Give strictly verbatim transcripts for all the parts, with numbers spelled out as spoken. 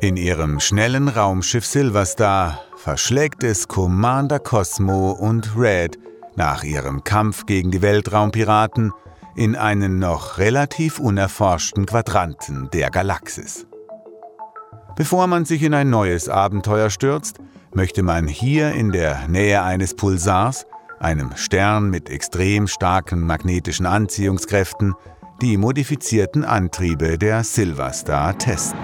In ihrem schnellen Raumschiff Silverstar verschlägt es Commander Cosmo und Red nach ihrem Kampf gegen die Weltraumpiraten in einen noch relativ unerforschten Quadranten der Galaxis. Bevor man sich in ein neues Abenteuer stürzt, möchte man hier in der Nähe eines Pulsars, einem Stern mit extrem starken magnetischen Anziehungskräften, die modifizierten Antriebe der Silverstar testen.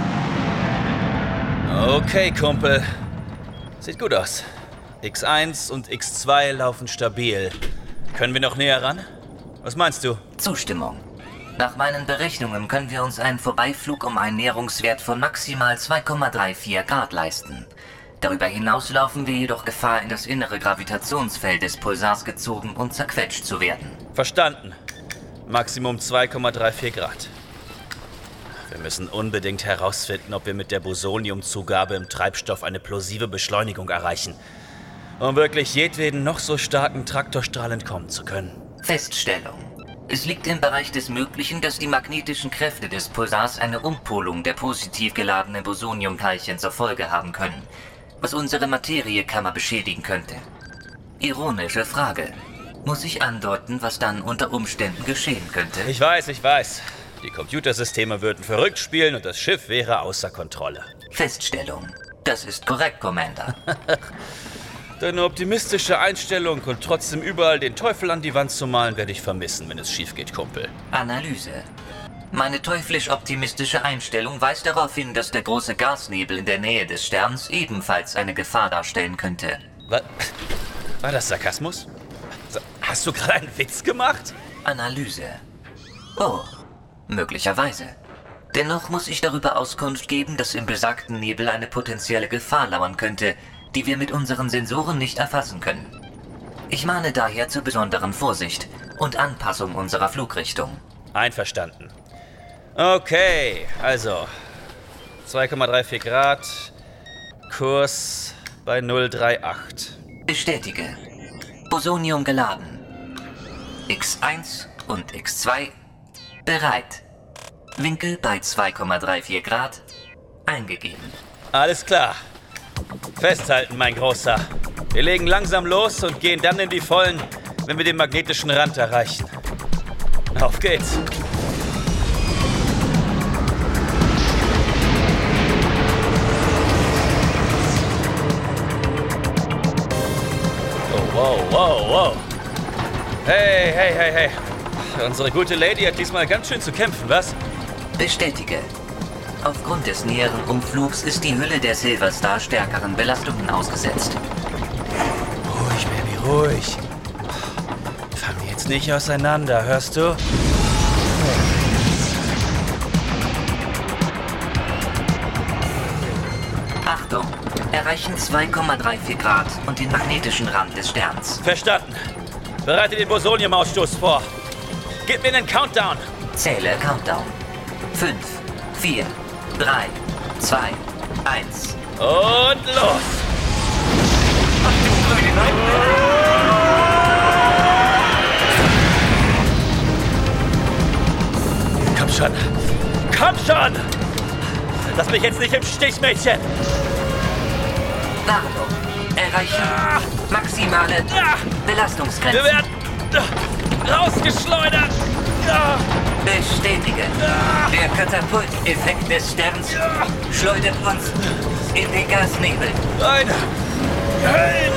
Okay, Kumpel. Sieht gut aus. X eins und X zwei laufen stabil. Können wir noch näher ran? Was meinst du? Zustimmung. Nach meinen Berechnungen können wir uns einen Vorbeiflug um einen Näherungswert von maximal zwei Komma vierunddreißig Grad leisten. Darüber hinaus laufen wir jedoch Gefahr, in das innere Gravitationsfeld des Pulsars gezogen und zerquetscht zu werden. Verstanden. Maximum zwei Komma vierunddreißig Grad. Wir müssen unbedingt herausfinden, ob wir mit der Bosoniumzugabe im Treibstoff eine plosive Beschleunigung erreichen, um wirklich jedweden noch so starken Traktorstrahl entkommen zu können. Feststellung. Es liegt im Bereich des Möglichen, dass die magnetischen Kräfte des Pulsars eine Umpolung der positiv geladenen Bosoniumteilchen zur Folge haben können, was unsere Materiekammer beschädigen könnte. Ironische Frage. Muss ich andeuten, was dann unter Umständen geschehen könnte? Ich weiß, ich weiß. Die Computersysteme würden verrückt spielen und das Schiff wäre außer Kontrolle. Feststellung. Das ist korrekt, Commander. Deine optimistische Einstellung und trotzdem überall den Teufel an die Wand zu malen, werde ich vermissen, wenn es schief geht, Kumpel. Analyse. Meine teuflisch-optimistische Einstellung weist darauf hin, dass der große Gasnebel in der Nähe des Sterns ebenfalls eine Gefahr darstellen könnte. Was? War das Sarkasmus? Hast du gerade einen Witz gemacht? Analyse. Oh, möglicherweise. Dennoch muss ich darüber Auskunft geben, dass im besagten Nebel eine potenzielle Gefahr lauern könnte, die wir mit unseren Sensoren nicht erfassen können. Ich mahne daher zur besonderen Vorsicht und Anpassung unserer Flugrichtung. Einverstanden. Okay, also zwei Komma vierunddreißig Grad, Kurs bei null Komma achtundreißig. Bestätige. Bosonium geladen. X eins und X zwei bereit. Winkel bei zwei Komma vierunddreißig Grad eingegeben. Alles klar. Festhalten, mein Großer. Wir legen langsam los und gehen dann in die Vollen, wenn wir den magnetischen Rand erreichen. Auf geht's. Oh, wow, wow, wow. Hey, hey, hey, hey. Unsere gute Lady hat diesmal ganz schön zu kämpfen, was? Bestätige. Aufgrund des näheren Umflugs ist die Hülle der Silverstar stärkeren Belastungen ausgesetzt. Ruhig, Baby, ruhig. Fangen wir jetzt nicht auseinander, hörst du? Achtung! Erreichen zwei Komma vierunddreißig Grad und den magnetischen Rand des Sterns. Verstanden. Bereite den Bosoniumausstoß vor. Gib mir einen Countdown. Zähle Countdown. Fünf, vier, drei, zwei, eins. Und los! Komm schon! Komm schon! Lass mich jetzt nicht im Stich, Mädchen! Warnung! Erreichen maximale Belastungsgrenze. Wir werden rausgeschleudert! Bestätige. Der Katapulteffekt des Sterns schleudert uns in den Gasnebel. Ein Höllenriss!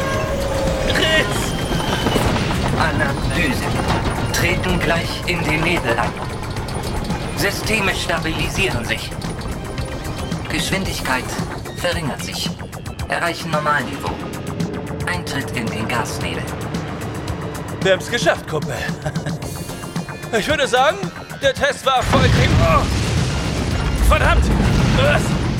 Analyse. Treten gleich in den Nebel ein. Systeme stabilisieren sich. Geschwindigkeit verringert sich. Erreichen Normalniveau. Eintritt in den Gasnebel. Wir haben's geschafft, Kumpel. Ich würde sagen, der Test war erfolgreich. Oh, verdammt! Was?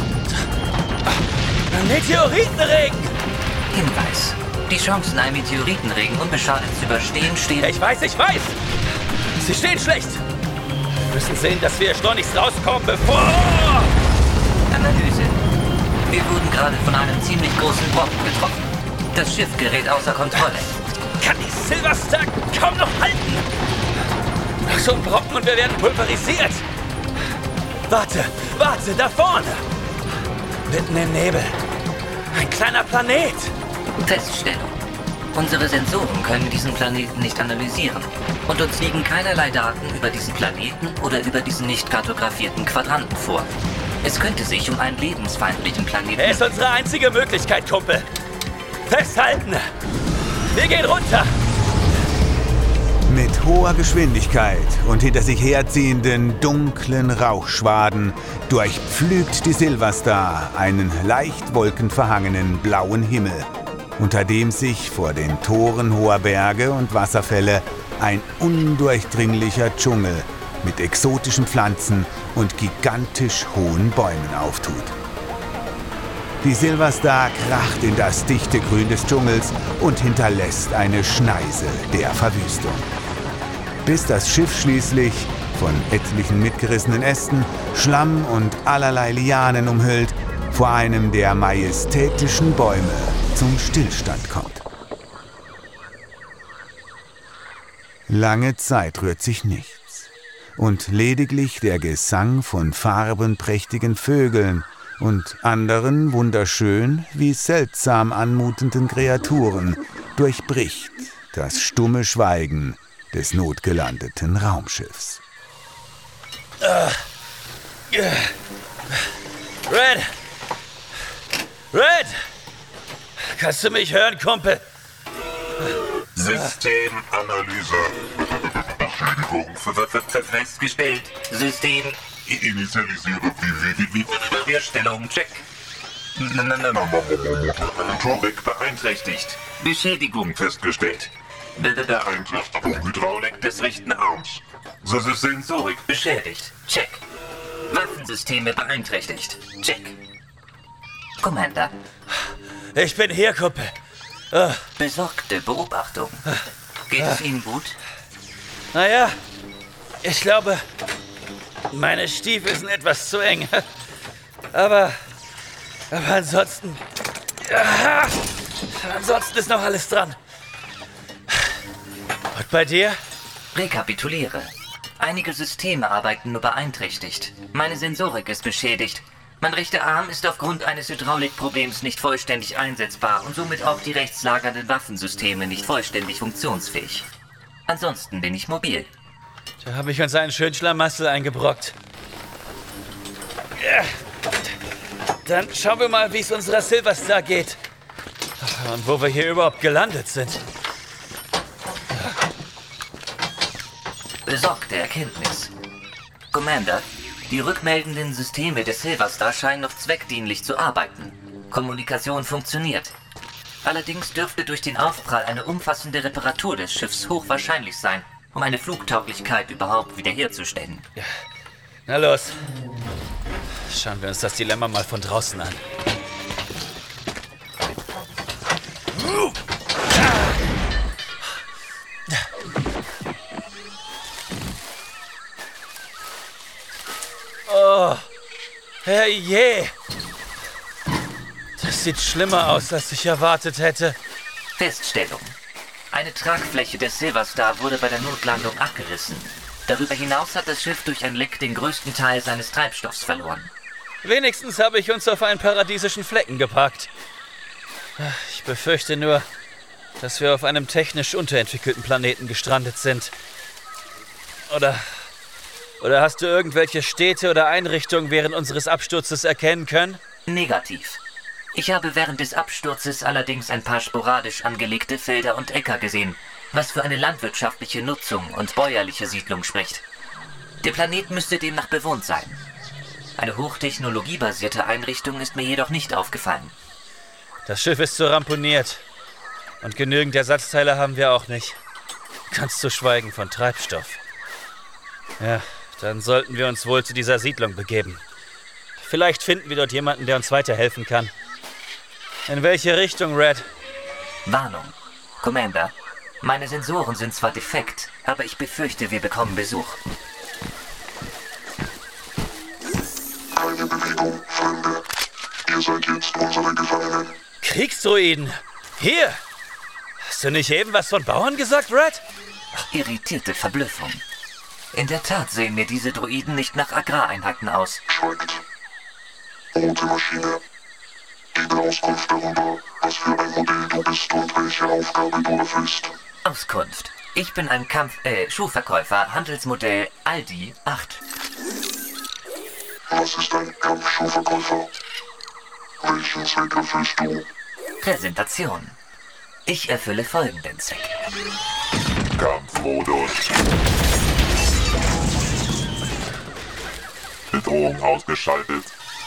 Ein Meteoritenregen! Hinweis. Die Chancen, einen Meteoritenregen unbeschadet zu überstehen, stehen... Ich weiß, ich weiß! Sie stehen schlecht! Wir müssen sehen, dass wir schleunigst rauskommen, bevor... Analyse. Wir wurden gerade von einem ziemlich großen Brocken getroffen. Das Schiff gerät außer Kontrolle. Kann die Silverstar kaum noch halten! Noch so ein Brocken und wir werden pulverisiert! Warte, warte, da vorne! Mitten im Nebel. Ein kleiner Planet. Feststellung. Unsere Sensoren können diesen Planeten nicht analysieren. Und uns liegen keinerlei Daten über diesen Planeten oder über diesen nicht kartografierten Quadranten vor. Es könnte sich um einen lebensfeindlichen Planeten... Er ist unsere einzige Möglichkeit, Kumpel. Festhalten! Wir gehen runter! Mit hoher Geschwindigkeit und hinter sich herziehenden dunklen Rauchschwaden durchpflügt die Silverstar einen leicht wolkenverhangenen blauen Himmel, unter dem sich vor den Toren hoher Berge und Wasserfälle ein undurchdringlicher Dschungel mit exotischen Pflanzen und gigantisch hohen Bäumen auftut. Die Silverstar kracht in das dichte Grün des Dschungels und hinterlässt eine Schneise der Verwüstung. Bis das Schiff schließlich, von etlichen mitgerissenen Ästen, Schlamm und allerlei Lianen umhüllt, vor einem der majestätischen Bäume zum Stillstand kommt. Lange Zeit rührt sich nichts. Und lediglich der Gesang von farbenprächtigen Vögeln und anderen wunderschön wie seltsam anmutenden Kreaturen durchbricht das stumme Schweigen des notgelandeten Raumschiffs. Uh, uh, Red! Red! Kannst du mich hören, Kumpel? Systemanalyse. Beschädigung festgestellt. System... Initialisiere. Herstellung, check. Motorik beeinträchtigt. Beschädigung Festgestellt. Beeinträchtigung Hydraulik des rechten Arms. Sensorik beschädigt. Check. Waffensysteme beeinträchtigt. Check. Commander. Ich bin hier, Kumpel. Uh. Besorgte Beobachtung. Geht es Ihnen gut? Naja, ich glaube, meine Stiefel sind etwas zu eng. Aber, aber ansonsten, ja, ansonsten ist noch alles dran. Und bei dir? Rekapituliere. Einige Systeme arbeiten nur beeinträchtigt. Meine Sensorik ist beschädigt. Mein rechter Arm ist aufgrund eines Hydraulikproblems nicht vollständig einsetzbar und somit auch die rechtslagernden Waffensysteme nicht vollständig funktionsfähig. Ansonsten bin ich mobil. Da habe ich uns einen schönen Schlamassel eingebrockt. Ja. Dann schauen wir mal, wie es unserer Silverstar geht. Und wo wir hier überhaupt gelandet sind. Besorgte Erkenntnis. Commander, die rückmeldenden Systeme des Silverstar scheinen noch zweckdienlich zu arbeiten. Kommunikation funktioniert. Allerdings dürfte durch den Aufprall eine umfassende Reparatur des Schiffs hochwahrscheinlich sein, um eine Flugtauglichkeit überhaupt wiederherzustellen. Ja. Na los. Schauen wir uns das Dilemma mal von draußen an. Oh, herrje. Das sieht schlimmer aus, als ich erwartet hätte. Feststellung. Eine Tragfläche des Silverstar wurde bei der Notlandung abgerissen. Darüber hinaus hat das Schiff durch ein Leck den größten Teil seines Treibstoffs verloren. Wenigstens habe ich uns auf einen paradiesischen Flecken gepackt. Ich befürchte nur, dass wir auf einem technisch unterentwickelten Planeten gestrandet sind. Oder, oder hast du irgendwelche Städte oder Einrichtungen während unseres Absturzes erkennen können? Negativ. Ich habe während des Absturzes allerdings ein paar sporadisch angelegte Felder und Äcker gesehen, was für eine landwirtschaftliche Nutzung und bäuerliche Siedlung spricht. Der Planet müsste demnach bewohnt sein. Eine hochtechnologiebasierte Einrichtung ist mir jedoch nicht aufgefallen. Das Schiff ist so ramponiert. Und genügend Ersatzteile haben wir auch nicht. Ganz zu schweigen von Treibstoff. Ja, dann sollten wir uns wohl zu dieser Siedlung begeben. Vielleicht finden wir dort jemanden, der uns weiterhelfen kann. In welche Richtung, Red? Warnung. Commander, meine Sensoren sind zwar defekt, aber ich befürchte, wir bekommen Besuch. Keine Bewegung, Freunde. Ihr seid jetzt unsere Gefangenen. Kriegsdruiden! Hier! Hast du nicht eben was von Bauern gesagt, Red? Irritierte Verblüffung. In der Tat sehen mir diese Droiden nicht nach Agrareinheiten aus. Schweigt. Rote Maschine. Gebe Auskunft darüber, was für ein Modell du bist und welche Aufgabe du erfüllst. Auskunft. Ich bin ein Kampf... äh, Schuhverkäufer, Handelsmodell Aldi acht. Was ist ein Kampfschuhverkäufer? Welchen Zweck erfüllst du? Präsentation. Ich erfülle folgenden Zweck. Kampfmodus. Bedrohung ausgeschaltet.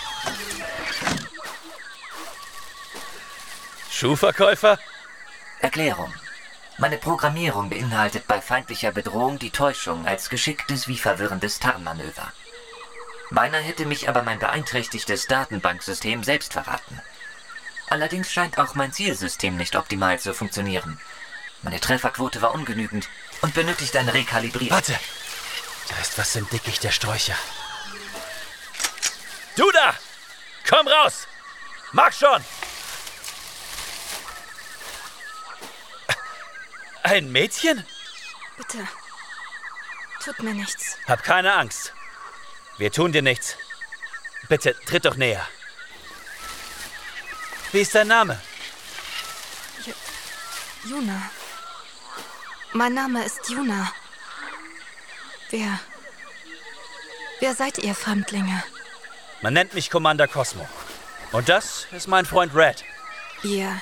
Schuhverkäufer? Erklärung. Meine Programmierung beinhaltet bei feindlicher Bedrohung die Täuschung als geschicktes wie verwirrendes Tarnmanöver. Beinahe hätte mich aber mein beeinträchtigtes Datenbanksystem selbst verraten. Allerdings scheint auch mein Zielsystem nicht optimal zu funktionieren. Meine Trefferquote war ungenügend und benötigt eine Rekalibrierung. Warte! Da ist was im Dickicht der Sträucher. Du da! Komm raus! Mach schon! Ein Mädchen? Bitte. Tut mir nichts. Hab keine Angst. Wir tun dir nichts. Bitte, tritt doch näher. Wie ist dein Name? J- Juna. Mein Name ist Juna. Wer... Wer seid ihr, Fremdlinge? Man nennt mich Commander Cosmo. Und das ist mein Freund Red. Ihr...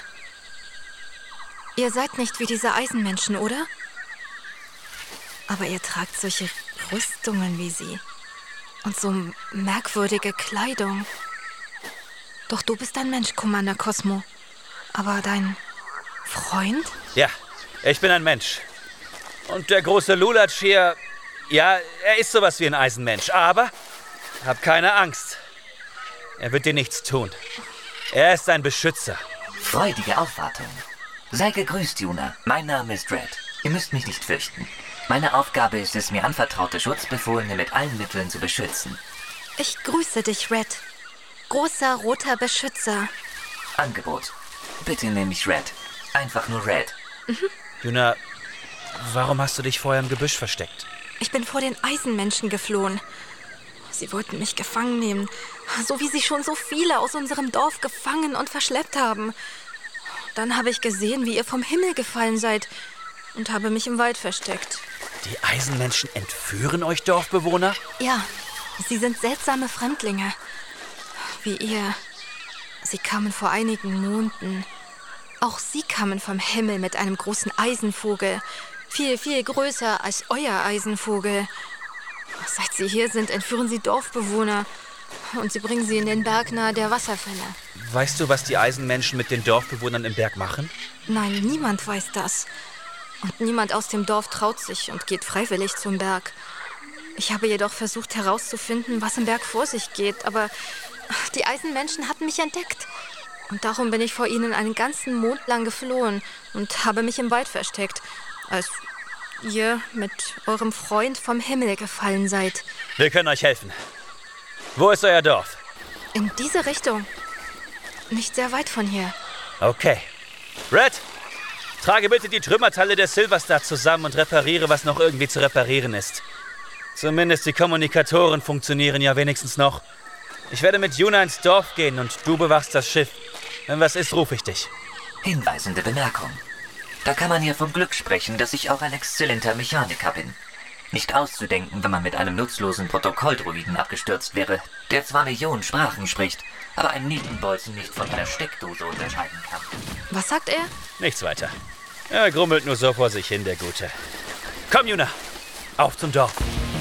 Ihr seid nicht wie diese Eisenmenschen, oder? Aber ihr tragt solche Rüstungen wie sie. Und so merkwürdige Kleidung. Doch du bist ein Mensch, Commander Cosmo. Aber dein Freund? Ja, ich bin ein Mensch. Und der große Lulatsch hier, ja, er ist sowas wie ein Eisenmensch. Aber hab keine Angst. Er wird dir nichts tun. Er ist ein Beschützer. Freudige Aufwartung. Sei gegrüßt, Juna. Mein Name ist Red. Ihr müsst mich nicht fürchten. Meine Aufgabe ist es, mir anvertraute Schutzbefohlene mit allen Mitteln zu beschützen. Ich grüße dich, Red. Großer roter Beschützer. Angebot. Bitte nenn mich Red. Einfach nur Red. Mhm. Juna, warum hast du dich vorher im Gebüsch versteckt? Ich bin vor den Eisenmenschen geflohen. Sie wollten mich gefangen nehmen, so wie sie schon so viele aus unserem Dorf gefangen und verschleppt haben. Dann habe ich gesehen, wie ihr vom Himmel gefallen seid und habe mich im Wald versteckt. Die Eisenmenschen entführen euch Dorfbewohner? Ja, sie sind seltsame Fremdlinge. Wie ihr. Sie kamen vor einigen Monaten. Auch sie kamen vom Himmel mit einem großen Eisenvogel. Viel, viel größer als euer Eisenvogel. Seit sie hier sind, entführen sie Dorfbewohner. Und sie bringen sie in den Berg nahe der Wasserfälle. Weißt du, was die Eisenmenschen mit den Dorfbewohnern im Berg machen? Nein, niemand weiß das. Und niemand aus dem Dorf traut sich und geht freiwillig zum Berg. Ich habe jedoch versucht herauszufinden, was im Berg vor sich geht, aber die Eisenmenschen hatten mich entdeckt. Und darum bin ich vor ihnen einen ganzen Mond lang geflohen und habe mich im Wald versteckt, als ihr mit eurem Freund vom Himmel gefallen seid. Wir können euch helfen. Wo ist euer Dorf? In diese Richtung. Nicht sehr weit von hier. Okay. Red, trage bitte die Trümmerteile der Silverstar zusammen und repariere, was noch irgendwie zu reparieren ist. Zumindest die Kommunikatoren funktionieren ja wenigstens noch. Ich werde mit Juna ins Dorf gehen und du bewachst das Schiff. Wenn was ist, rufe ich dich. Hinweisende Bemerkung. Da kann man ja vom Glück sprechen, dass ich auch ein exzellenter Mechaniker bin. Nicht auszudenken, wenn man mit einem nutzlosen Protokolldruiden abgestürzt wäre, der zwar Millionen Sprachen spricht, aber einen Nietenbolzen nicht von einer Steckdose unterscheiden kann. Was sagt er? Nichts weiter. Er grummelt nur so vor sich hin, der Gute. Komm, Juna, auf zum Dorf.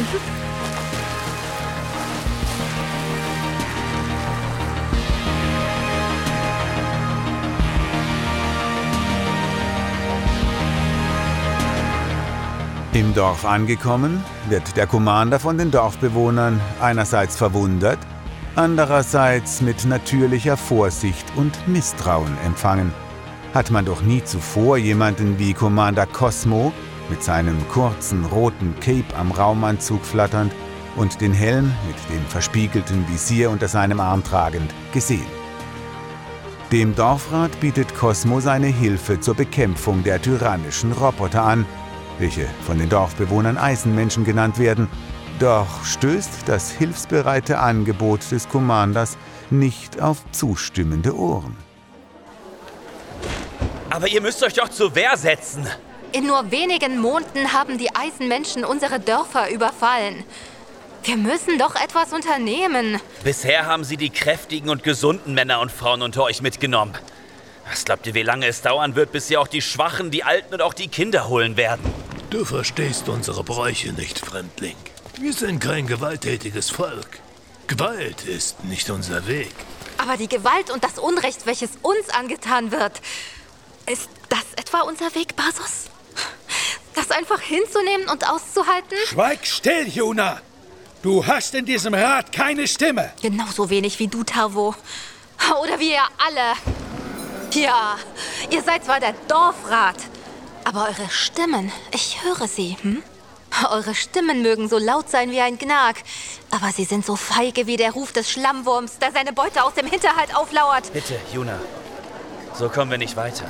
Im Dorf angekommen, wird der Commander von den Dorfbewohnern einerseits verwundert, andererseits mit natürlicher Vorsicht und Misstrauen empfangen. Hat man doch nie zuvor jemanden wie Commander Cosmo mit seinem kurzen roten Cape am Raumanzug flatternd und den Helm mit dem verspiegelten Visier unter seinem Arm tragend gesehen. Dem Dorfrat bietet Cosmo seine Hilfe zur Bekämpfung der tyrannischen Roboter an, welche von den Dorfbewohnern Eisenmenschen genannt werden, doch stößt das hilfsbereite Angebot des Commanders nicht auf zustimmende Ohren. Aber ihr müsst euch doch zur Wehr setzen. In nur wenigen Monaten haben die Eisenmenschen unsere Dörfer überfallen. Wir müssen doch etwas unternehmen. Bisher haben sie die kräftigen und gesunden Männer und Frauen unter euch mitgenommen. Was glaubt ihr, wie lange es dauern wird, bis sie auch die Schwachen, die Alten und auch die Kinder holen werden? Du verstehst unsere Bräuche nicht, Fremdling. Wir sind kein gewalttätiges Volk. Gewalt ist nicht unser Weg. Aber die Gewalt und das Unrecht, welches uns angetan wird, ist das etwa unser Weg, Basos? Das einfach hinzunehmen und auszuhalten? Schweig still, Juna! Du hast in diesem Rat keine Stimme. Genauso wenig wie du, Tarvo. Oder wie ihr alle. Ja, ihr seid zwar der Dorfrat, aber eure Stimmen, ich höre sie, hm? Eure Stimmen mögen so laut sein wie ein Gnag, aber sie sind so feige wie der Ruf des Schlammwurms, der seine Beute aus dem Hinterhalt auflauert. Bitte, Juna. So kommen wir nicht weiter.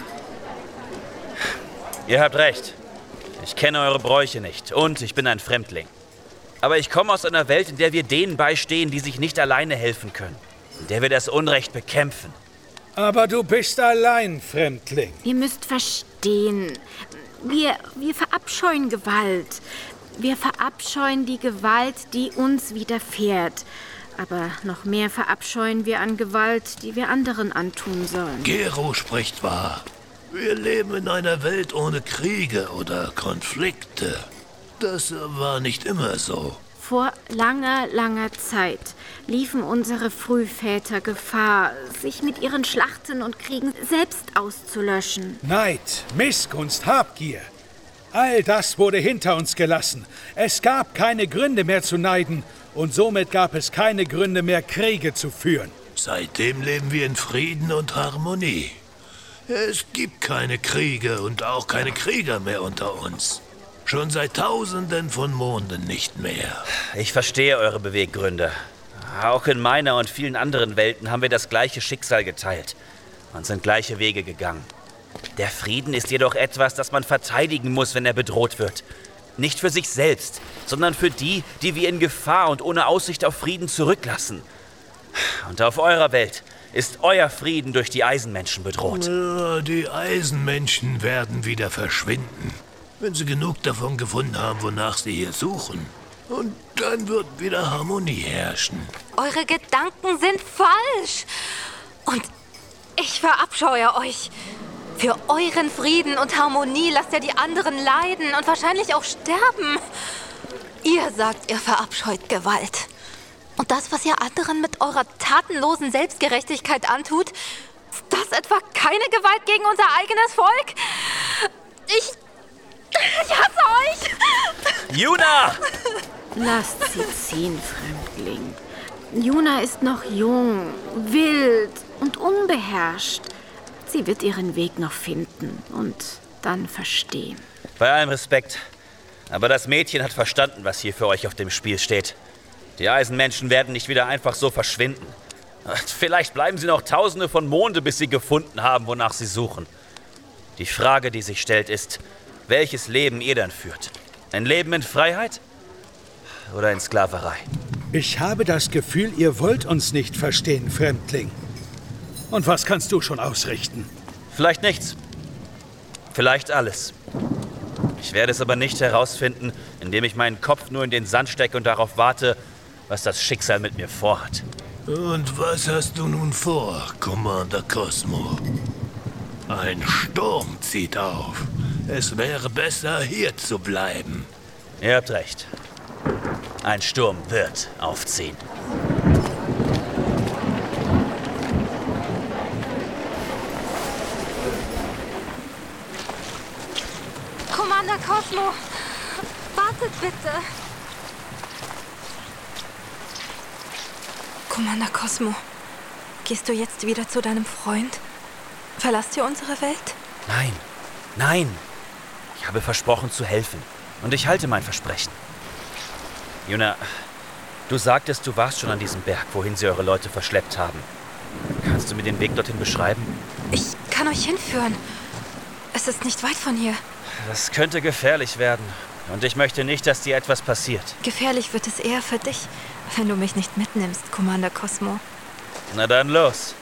Ihr habt recht. Ich kenne eure Bräuche nicht und ich bin ein Fremdling. Aber ich komme aus einer Welt, in der wir denen beistehen, die sich nicht alleine helfen können. In der wir das Unrecht bekämpfen. Aber du bist allein, Fremdling. Ihr müsst verstehen, wir, wir verabscheuen Gewalt. Wir verabscheuen die Gewalt, die uns widerfährt. Aber noch mehr verabscheuen wir an Gewalt, die wir anderen antun sollen. Gero spricht wahr. Wir leben in einer Welt ohne Kriege oder Konflikte. Das war nicht immer so. Vor langer, langer Zeit liefen unsere Frühväter Gefahr, sich mit ihren Schlachten und Kriegen selbst auszulöschen. Neid, Missgunst, Habgier. All das wurde hinter uns gelassen. Es gab keine Gründe mehr zu neiden und somit gab es keine Gründe mehr, Kriege zu führen. Seitdem leben wir in Frieden und Harmonie. Es gibt keine Kriege und auch keine Krieger mehr unter uns. Schon seit Tausenden von Monden nicht mehr. Ich verstehe eure Beweggründe. Auch in meiner und vielen anderen Welten haben wir das gleiche Schicksal geteilt und sind gleiche Wege gegangen. Der Frieden ist jedoch etwas, das man verteidigen muss, wenn er bedroht wird. Nicht für sich selbst, sondern für die, die wir in Gefahr und ohne Aussicht auf Frieden zurücklassen. Und auf eurer Welt ist euer Frieden durch die Eisenmenschen bedroht. Ja, die Eisenmenschen werden wieder verschwinden, wenn sie genug davon gefunden haben, wonach sie hier suchen. Und dann wird wieder Harmonie herrschen. Eure Gedanken sind falsch. Und ich verabscheue euch. Für euren Frieden und Harmonie lasst ihr die anderen leiden und wahrscheinlich auch sterben. Ihr sagt, ihr verabscheut Gewalt. Und das, was ihr anderen mit eurer tatenlosen Selbstgerechtigkeit antut, ist das etwa keine Gewalt gegen unser eigenes Volk? Ich... Ich hasse euch! Juna! Lasst sie ziehen, Fremdling. Juna ist noch jung, wild und unbeherrscht. Sie wird ihren Weg noch finden und dann verstehen. Bei allem Respekt, aber das Mädchen hat verstanden, was hier für euch auf dem Spiel steht. Die Eisenmenschen werden nicht wieder einfach so verschwinden. Vielleicht bleiben sie noch Tausende von Monde, bis sie gefunden haben, wonach sie suchen. Die Frage, die sich stellt, ist, welches Leben ihr dann führt. Ein Leben in Freiheit oder in Sklaverei? Ich habe das Gefühl, ihr wollt uns nicht verstehen, Fremdling. Und was kannst du schon ausrichten? Vielleicht nichts. Vielleicht alles. Ich werde es aber nicht herausfinden, indem ich meinen Kopf nur in den Sand stecke und darauf warte, was das Schicksal mit mir vorhat. Und was hast du nun vor, Commander Cosmo? Ein Sturm zieht auf. Es wäre besser, hier zu bleiben. Ihr habt recht. Ein Sturm wird aufziehen. Commander Cosmo, wartet bitte. Commander Cosmo, gehst du jetzt wieder zu deinem Freund? Verlasst ihr unsere Welt? Nein, nein. Ich habe versprochen zu helfen. Und ich halte mein Versprechen. Juna, du sagtest, du warst schon an diesem Berg, wohin sie eure Leute verschleppt haben. Kannst du mir den Weg dorthin beschreiben? Ich kann euch hinführen. Es ist nicht weit von hier. Das könnte gefährlich werden. Und ich möchte nicht, dass dir etwas passiert. Gefährlich wird es eher für dich, wenn du mich nicht mitnimmst, Commander Cosmo. Na dann los.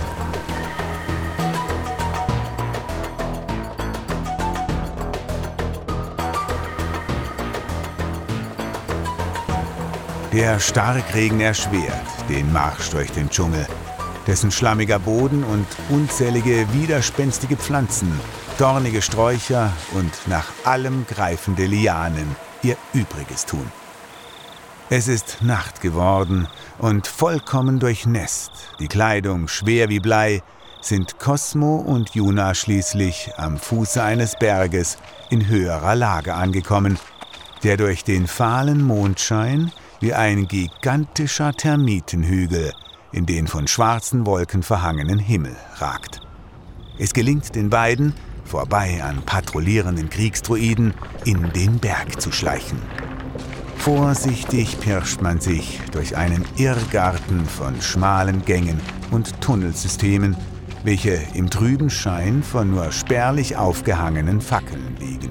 Der Starkregen erschwert den Marsch durch den Dschungel, dessen schlammiger Boden und unzählige widerspenstige Pflanzen, dornige Sträucher und nach allem greifende Lianen ihr Übriges tun. Es ist Nacht geworden und vollkommen durchnässt, die Kleidung schwer wie Blei, sind Cosmo und Yuna schließlich am Fuße eines Berges in höherer Lage angekommen, der durch den fahlen Mondschein wie ein gigantischer Termitenhügel in den von schwarzen Wolken verhangenen Himmel ragt. Es gelingt den beiden, vorbei an patrouillierenden Kriegsdruiden, in den Berg zu schleichen. Vorsichtig pirscht man sich durch einen Irrgarten von schmalen Gängen und Tunnelsystemen, welche im trüben Schein von nur spärlich aufgehangenen Fackeln liegen.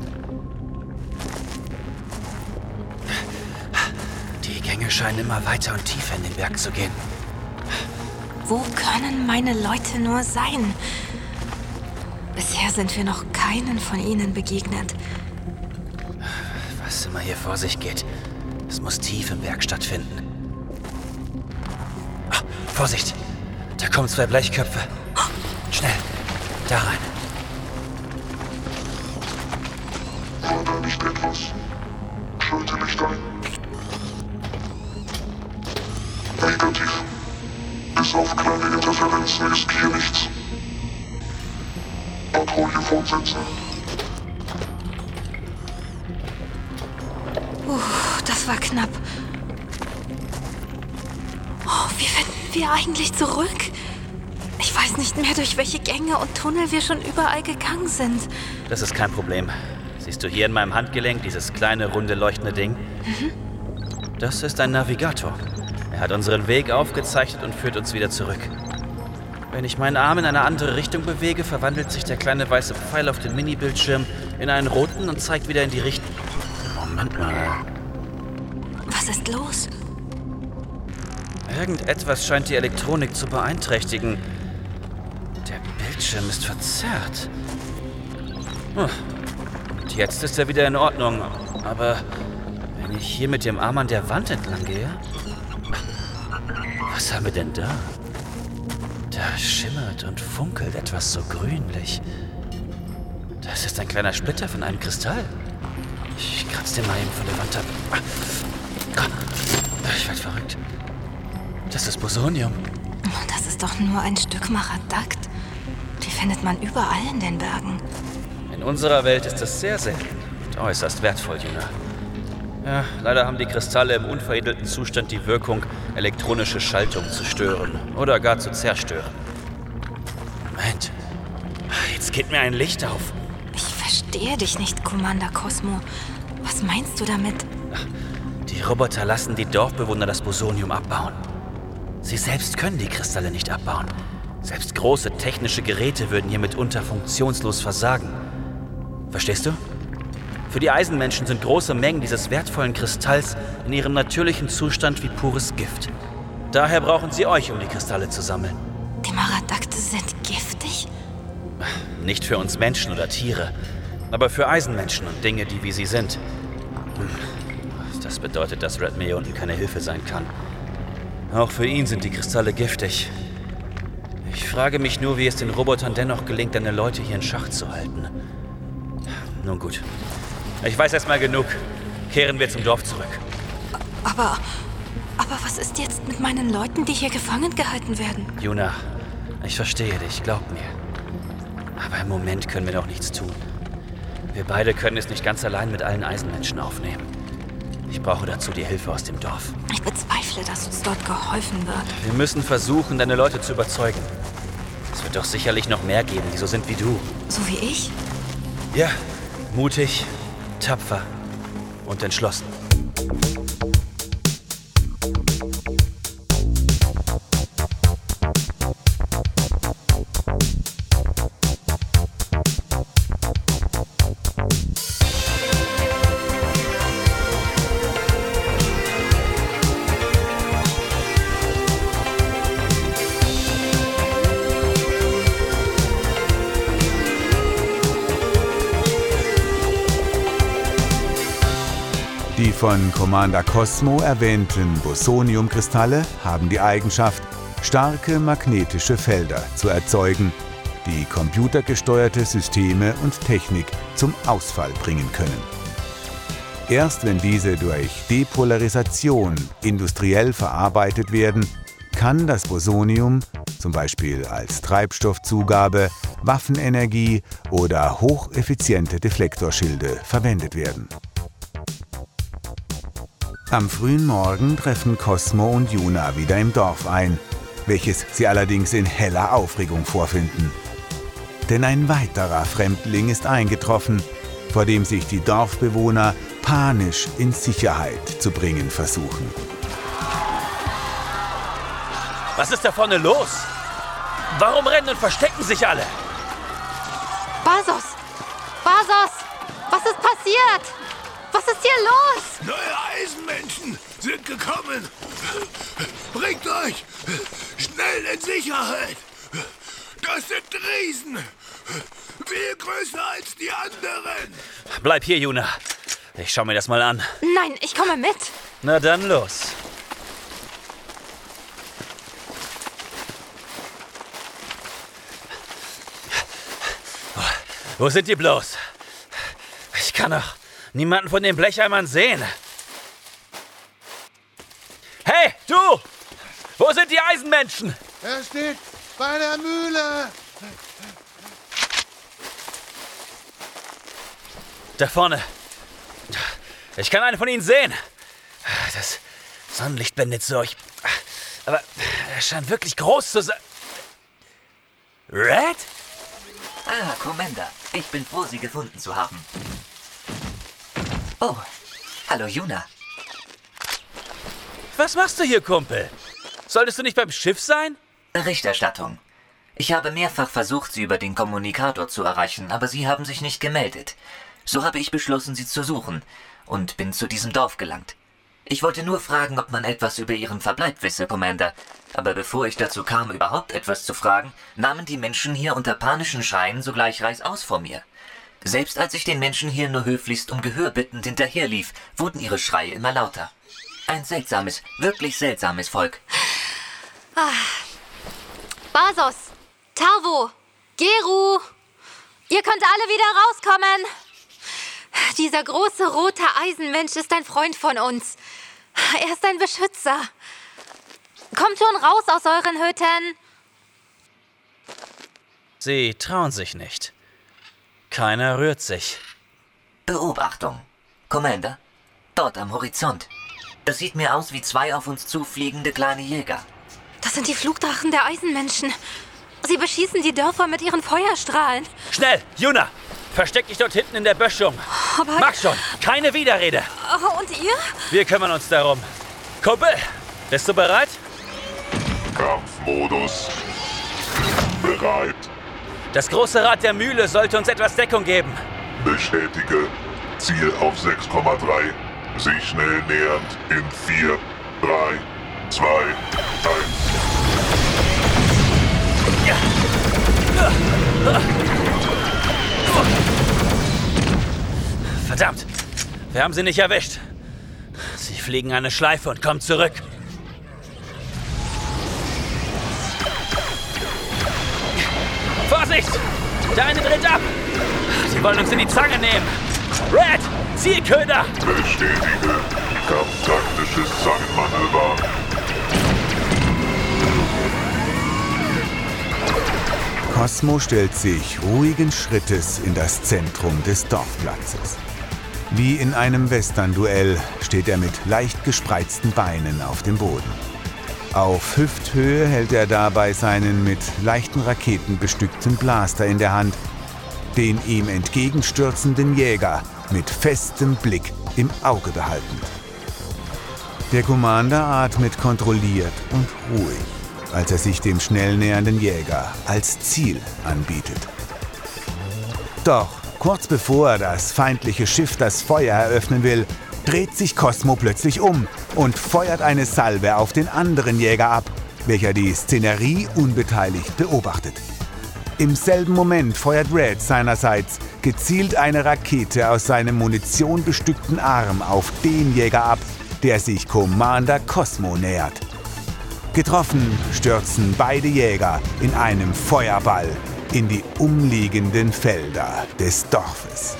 Die Gänge scheinen immer weiter und tiefer in den Berg zu gehen. Wo können meine Leute nur sein? Bisher sind wir noch keinen von ihnen begegnet. Was immer hier vor sich geht, es muss tief im Berg stattfinden. Ah, Vorsicht! Da kommen zwei Blechköpfe. Schnell, da rein. War da nicht etwas? Schalte Licht ein. Negativ. Bis auf kleine Interferenzen ist hier nichts. Patrouille fortsetzen. Uh, das war knapp. Oh, wie finden wir eigentlich zurück? Ich weiß nicht mehr, durch welche Gänge und Tunnel wir schon überall gegangen sind. Das ist kein Problem. Siehst du hier in meinem Handgelenk dieses kleine, runde, leuchtende Ding? Mhm. Das ist ein Navigator. Er hat unseren Weg aufgezeichnet und führt uns wieder zurück. Wenn ich meinen Arm in eine andere Richtung bewege, verwandelt sich der kleine weiße Pfeil auf dem Mini-Bildschirm in einen roten und zeigt wieder in die Richtung. Moment mal. Was ist los? Irgendetwas scheint die Elektronik zu beeinträchtigen. Der Bildschirm ist verzerrt. Hm. Und jetzt ist er wieder in Ordnung. Aber wenn ich hier mit dem Arm an der Wand entlang gehe... Was haben wir denn da? Da schimmert und funkelt etwas so grünlich. Das ist ein kleiner Splitter von einem Kristall. Ich kratze den mal eben von der Wand ab. Ich werde verrückt. Das ist Bosonium. Das ist doch nur ein Stück Maragdakt. Die findet man überall in den Bergen. In unserer Welt ist es sehr selten und äußerst wertvoll, Yuna. Ja, leider haben die Kristalle im unveredelten Zustand die Wirkung, elektronische Schaltung zu stören oder gar zu zerstören. Moment, jetzt geht mir ein Licht auf. Ich verstehe dich nicht, Commander Cosmo. Was meinst du damit? Die Roboter lassen die Dorfbewohner das Bosonium abbauen. Sie selbst können die Kristalle nicht abbauen. Selbst große technische Geräte würden hier mitunter funktionslos versagen. Verstehst du? Für die Eisenmenschen sind große Mengen dieses wertvollen Kristalls in ihrem natürlichen Zustand wie pures Gift. Daher brauchen sie euch, um die Kristalle zu sammeln. Die Maragdakte sind giftig? Nicht für uns Menschen oder Tiere, aber für Eisenmenschen und Dinge, die wie sie sind. Das bedeutet, dass Red mir hier unten keine Hilfe sein kann. Auch für ihn sind die Kristalle giftig. Ich frage mich nur, wie es den Robotern dennoch gelingt, deine Leute hier in Schach zu halten. Nun gut. Ich weiß erst mal genug. Kehren wir zum Dorf zurück. Aber, aber was ist jetzt mit meinen Leuten, die hier gefangen gehalten werden? Yuna, ich verstehe dich, glaub mir. Aber im Moment können wir noch nichts tun. Wir beide können es nicht ganz allein mit allen Eisenmenschen aufnehmen. Ich brauche dazu die Hilfe aus dem Dorf. Ich bezweifle, dass uns dort geholfen wird. Wir müssen versuchen, deine Leute zu überzeugen. Es wird doch sicherlich noch mehr geben, die so sind wie du. So wie ich? Ja, mutig, tapfer und entschlossen. Die von Commander Cosmo erwähnten Bosoniumkristalle haben die Eigenschaft, starke magnetische Felder zu erzeugen, die computergesteuerte Systeme und Technik zum Ausfall bringen können. Erst wenn diese durch Depolarisation industriell verarbeitet werden, kann das Bosonium, zum Beispiel als Treibstoffzugabe, Waffenenergie oder hocheffiziente Deflektorschilde verwendet werden. Am frühen Morgen treffen Cosmo und Yuna wieder im Dorf ein, welches sie allerdings in heller Aufregung vorfinden. Denn ein weiterer Fremdling ist eingetroffen, vor dem sich die Dorfbewohner panisch in Sicherheit zu bringen versuchen. Was ist da vorne los? Warum rennen und verstecken sich alle? Basos! Basos! Was ist passiert? Was ist hier los? Neue Eisenmenschen sind gekommen. Bringt euch schnell in Sicherheit. Das sind Riesen. Viel größer als die anderen. Bleib hier, Yuna. Ich schau mir das mal an. Nein, ich komme mit. Na dann los. Wo sind die bloß? Ich kann doch niemanden von den Blecheimern sehen. Hey, du! Wo sind die Eisenmenschen? Er steht bei der Mühle. Da vorne. Ich kann einen von ihnen sehen. Das Sonnenlicht blendet durch. Aber er scheint wirklich groß zu sein. Red? Ah, Commander. Ich bin froh, Sie gefunden zu haben. Oh, hallo Yuna. Was machst du hier, Kumpel? Solltest du nicht beim Schiff sein? Berichterstattung. Ich habe mehrfach versucht, Sie über den Kommunikator zu erreichen, aber Sie haben sich nicht gemeldet. So habe ich beschlossen, Sie zu suchen und bin zu diesem Dorf gelangt. Ich wollte nur fragen, ob man etwas über Ihren Verbleib wisse, Commander. Aber bevor ich dazu kam, überhaupt etwas zu fragen, nahmen die Menschen hier unter panischen Schreien sogleich reißaus vor mir. Selbst als ich den Menschen hier nur höflichst um Gehör bittend hinterherlief, wurden ihre Schreie immer lauter. Ein seltsames, wirklich seltsames Volk. Ah. Basos, Tarvo, Geru, ihr könnt alle wieder rauskommen. Dieser große rote Eisenmensch ist ein Freund von uns. Er ist ein Beschützer. Kommt schon raus aus euren Hütten. Sie trauen sich nicht. Keiner rührt sich. Beobachtung. Commander, dort am Horizont. Das sieht mir aus wie zwei auf uns zufliegende kleine Jäger. Das sind die Flugdrachen der Eisenmenschen. Sie beschießen die Dörfer mit ihren Feuerstrahlen. Schnell, Yuna! Versteck dich dort hinten in der Böschung. Aber Mach schon, keine Widerrede. Oh, und ihr? Wir kümmern uns darum. Kumpel, bist du bereit? Kampfmodus. Bereit. Das große Rad der Mühle sollte uns etwas Deckung geben. Bestätige. Ziel auf sechs Komma drei. Sich schnell nähernd in vier, drei, zwei, eins. Verdammt, wir haben sie nicht erwischt. Sie fliegen eine Schleife und kommen zurück. Vorsicht! Der eine dreht ab! Sie wollen uns in die Zange nehmen! Red! Zielköder! Bestätige. Kampftaktisches Zangenmanöver. Cosmo stellt sich ruhigen Schrittes in das Zentrum des Dorfplatzes. Wie in einem Western-Duell steht er mit leicht gespreizten Beinen auf dem Boden. Auf Hüfthöhe hält er dabei seinen mit leichten Raketen bestückten Blaster in der Hand, den ihm entgegenstürzenden Jäger mit festem Blick im Auge behaltend. Der Commander atmet kontrolliert und ruhig, als er sich dem schnell nähernden Jäger als Ziel anbietet. Doch kurz bevor das feindliche Schiff das Feuer eröffnen will, dreht sich Cosmo plötzlich um und feuert eine Salve auf den anderen Jäger ab, welcher die Szenerie unbeteiligt beobachtet. Im selben Moment feuert Red seinerseits gezielt eine Rakete aus seinem munitionbestückten Arm auf den Jäger ab, der sich Commander Cosmo nähert. Getroffen stürzen beide Jäger in einem Feuerball in die umliegenden Felder des Dorfes.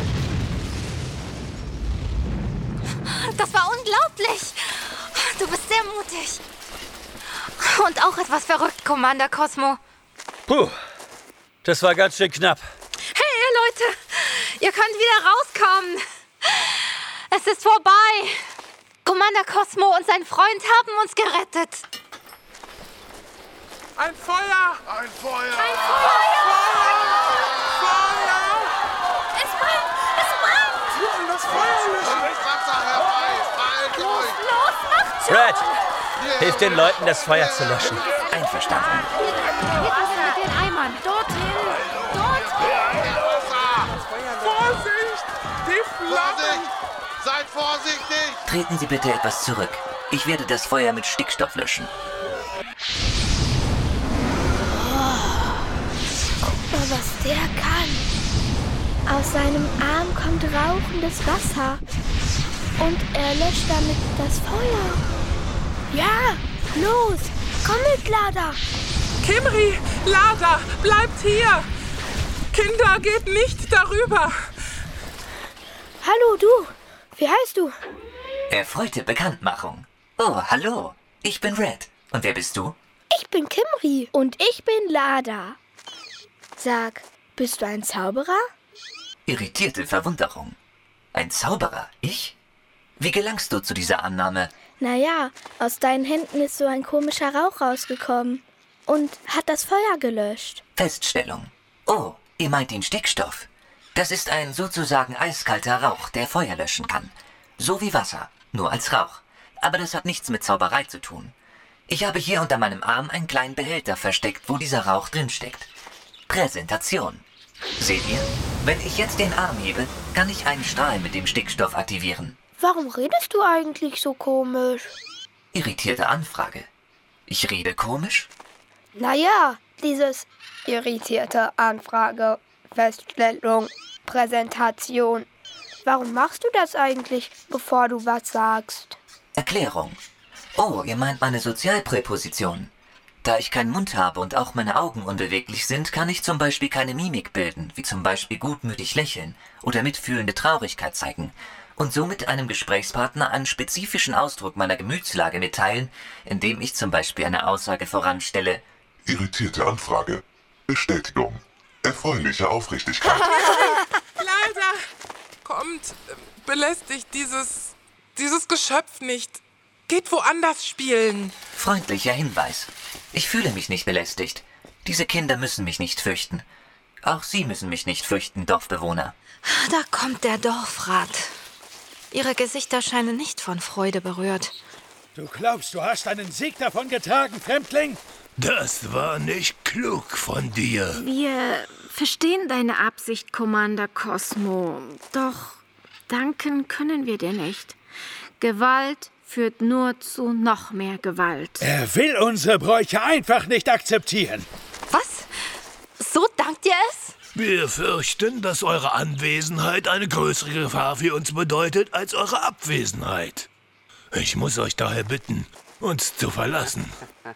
Das war unglaublich. Du bist sehr mutig. Und auch etwas verrückt, Commander Cosmo. Puh, das war ganz schön knapp. Hey, ihr Leute, ihr könnt wieder rauskommen. Es ist vorbei. Commander Cosmo und sein Freund haben uns gerettet. Ein Feuer! Ein Feuer! Ein Feuer! Feuer! Es brennt! Es brennt! Wir das Feuer löschen! Wasser herbei! Bald euch! Los, macht schon! Red, hilf den Leuten, das Feuer zu löschen. Einverstanden. Wasser mit den Eimern. Dorthin. Dorthin. Vorsicht! Die Flammen! Seid vorsichtig! Treten Sie bitte etwas zurück. Ich werde das Feuer mit Stickstoff löschen. Guck mal, was der kann. Aus seinem Arm kommt rauchendes Wasser. Und er löscht damit das Feuer. Ja, los, komm mit, Lada. Kimri, Lada, bleibt hier. Kinder, geht nicht darüber. Hallo, du. Wie heißt du? Erfreute Bekanntmachung. Oh, hallo. Ich bin Red. Und wer bist du? Ich bin Kimri. Und ich bin Lada. Sag, bist du ein Zauberer? Irritierte Verwunderung. Ein Zauberer? Ich? Wie gelangst du zu dieser Annahme? Naja, aus deinen Händen ist so ein komischer Rauch rausgekommen. Und hat das Feuer gelöscht. Feststellung. Oh, ihr meint den Stickstoff. Das ist ein sozusagen eiskalter Rauch, der Feuer löschen kann. So wie Wasser, nur als Rauch. Aber das hat nichts mit Zauberei zu tun. Ich habe hier unter meinem Arm einen kleinen Behälter versteckt, wo dieser Rauch drinsteckt. Präsentation. Seht ihr? Wenn ich jetzt den Arm hebe, kann ich einen Strahl mit dem Stickstoff aktivieren. Warum redest du eigentlich so komisch? Irritierte Anfrage. Ich rede komisch? Naja, dieses irritierte Anfrage, Feststellung, Präsentation. Warum machst du das eigentlich, bevor du was sagst? Erklärung. Oh, ihr meint meine Sozialpräposition. Da ich keinen Mund habe und auch meine Augen unbeweglich sind, kann ich zum Beispiel keine Mimik bilden, wie zum Beispiel gutmütig lächeln oder mitfühlende Traurigkeit zeigen und somit einem Gesprächspartner einen spezifischen Ausdruck meiner Gemütslage mitteilen, indem ich zum Beispiel eine Aussage voranstelle. Irritierte Anfrage. Bestätigung. Erfreuliche Aufrichtigkeit. Leider kommt, belästigt dieses, dieses Geschöpf nicht. Geht woanders spielen. Freundlicher Hinweis. Ich fühle mich nicht belästigt. Diese Kinder müssen mich nicht fürchten. Auch Sie müssen mich nicht fürchten, Dorfbewohner. Da kommt der Dorfrat. Ihre Gesichter scheinen nicht von Freude berührt. Du glaubst, du hast einen Sieg davon getragen, Fremdling? Das war nicht klug von dir. Wir verstehen deine Absicht, Commander Cosmo. Doch danken können wir dir nicht. Gewalt führt nur zu noch mehr Gewalt. Er will unsere Bräuche einfach nicht akzeptieren. Was? So dankt ihr es? Wir fürchten, dass eure Anwesenheit eine größere Gefahr für uns bedeutet als eure Abwesenheit. Ich muss euch daher bitten, uns zu verlassen.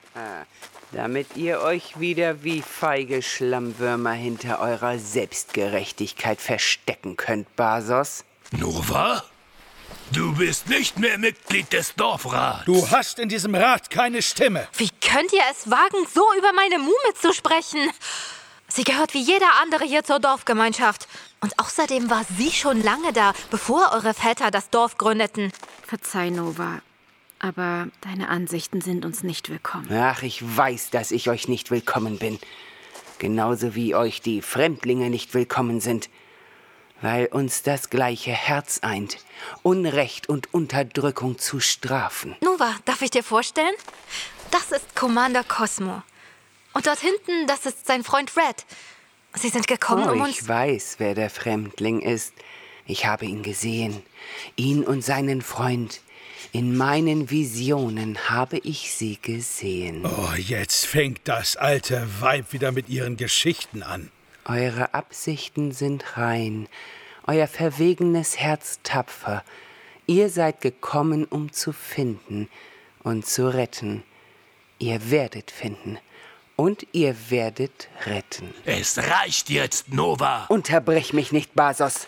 Damit ihr euch wieder wie feige Schlammwürmer hinter eurer Selbstgerechtigkeit verstecken könnt, Basos. Nova? Du bist nicht mehr Mitglied des Dorfrats. Du hast in diesem Rat keine Stimme. Wie könnt ihr es wagen, so über meine Muhme zu sprechen? Sie gehört wie jeder andere hier zur Dorfgemeinschaft. Und außerdem war sie schon lange da, bevor eure Väter das Dorf gründeten. Verzeih, Nova, aber deine Ansichten sind uns nicht willkommen. Ach, ich weiß, dass ich euch nicht willkommen bin. Genauso wie euch die Fremdlinge nicht willkommen sind. Weil uns das gleiche Herz eint, Unrecht und Unterdrückung zu strafen. Nova, darf ich dir vorstellen? Das ist Commander Cosmo. Und dort hinten, das ist sein Freund Red. Sie sind gekommen, oh, um uns... Ich weiß, wer der Fremdling ist. Ich habe ihn gesehen. Ihn und seinen Freund. In meinen Visionen habe ich sie gesehen. Oh, jetzt fängt das alte Weib wieder mit ihren Geschichten an. Eure Absichten sind rein, euer verwegenes Herz tapfer. Ihr seid gekommen, um zu finden und zu retten. Ihr werdet finden und ihr werdet retten. Es reicht jetzt, Nova! Unterbrech mich nicht, Basos.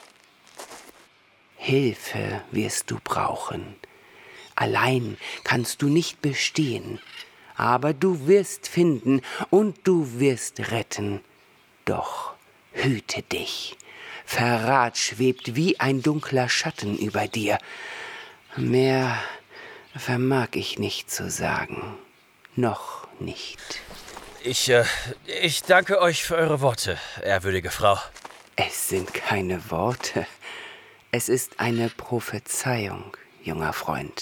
Hilfe wirst du brauchen. Allein kannst du nicht bestehen, aber du wirst finden und du wirst retten. Doch hüte dich. Verrat schwebt wie ein dunkler Schatten über dir. Mehr vermag ich nicht zu sagen. Noch nicht. Ich, äh, ich danke euch für eure Worte, ehrwürdige Frau. Es sind keine Worte. Es ist eine Prophezeiung, junger Freund.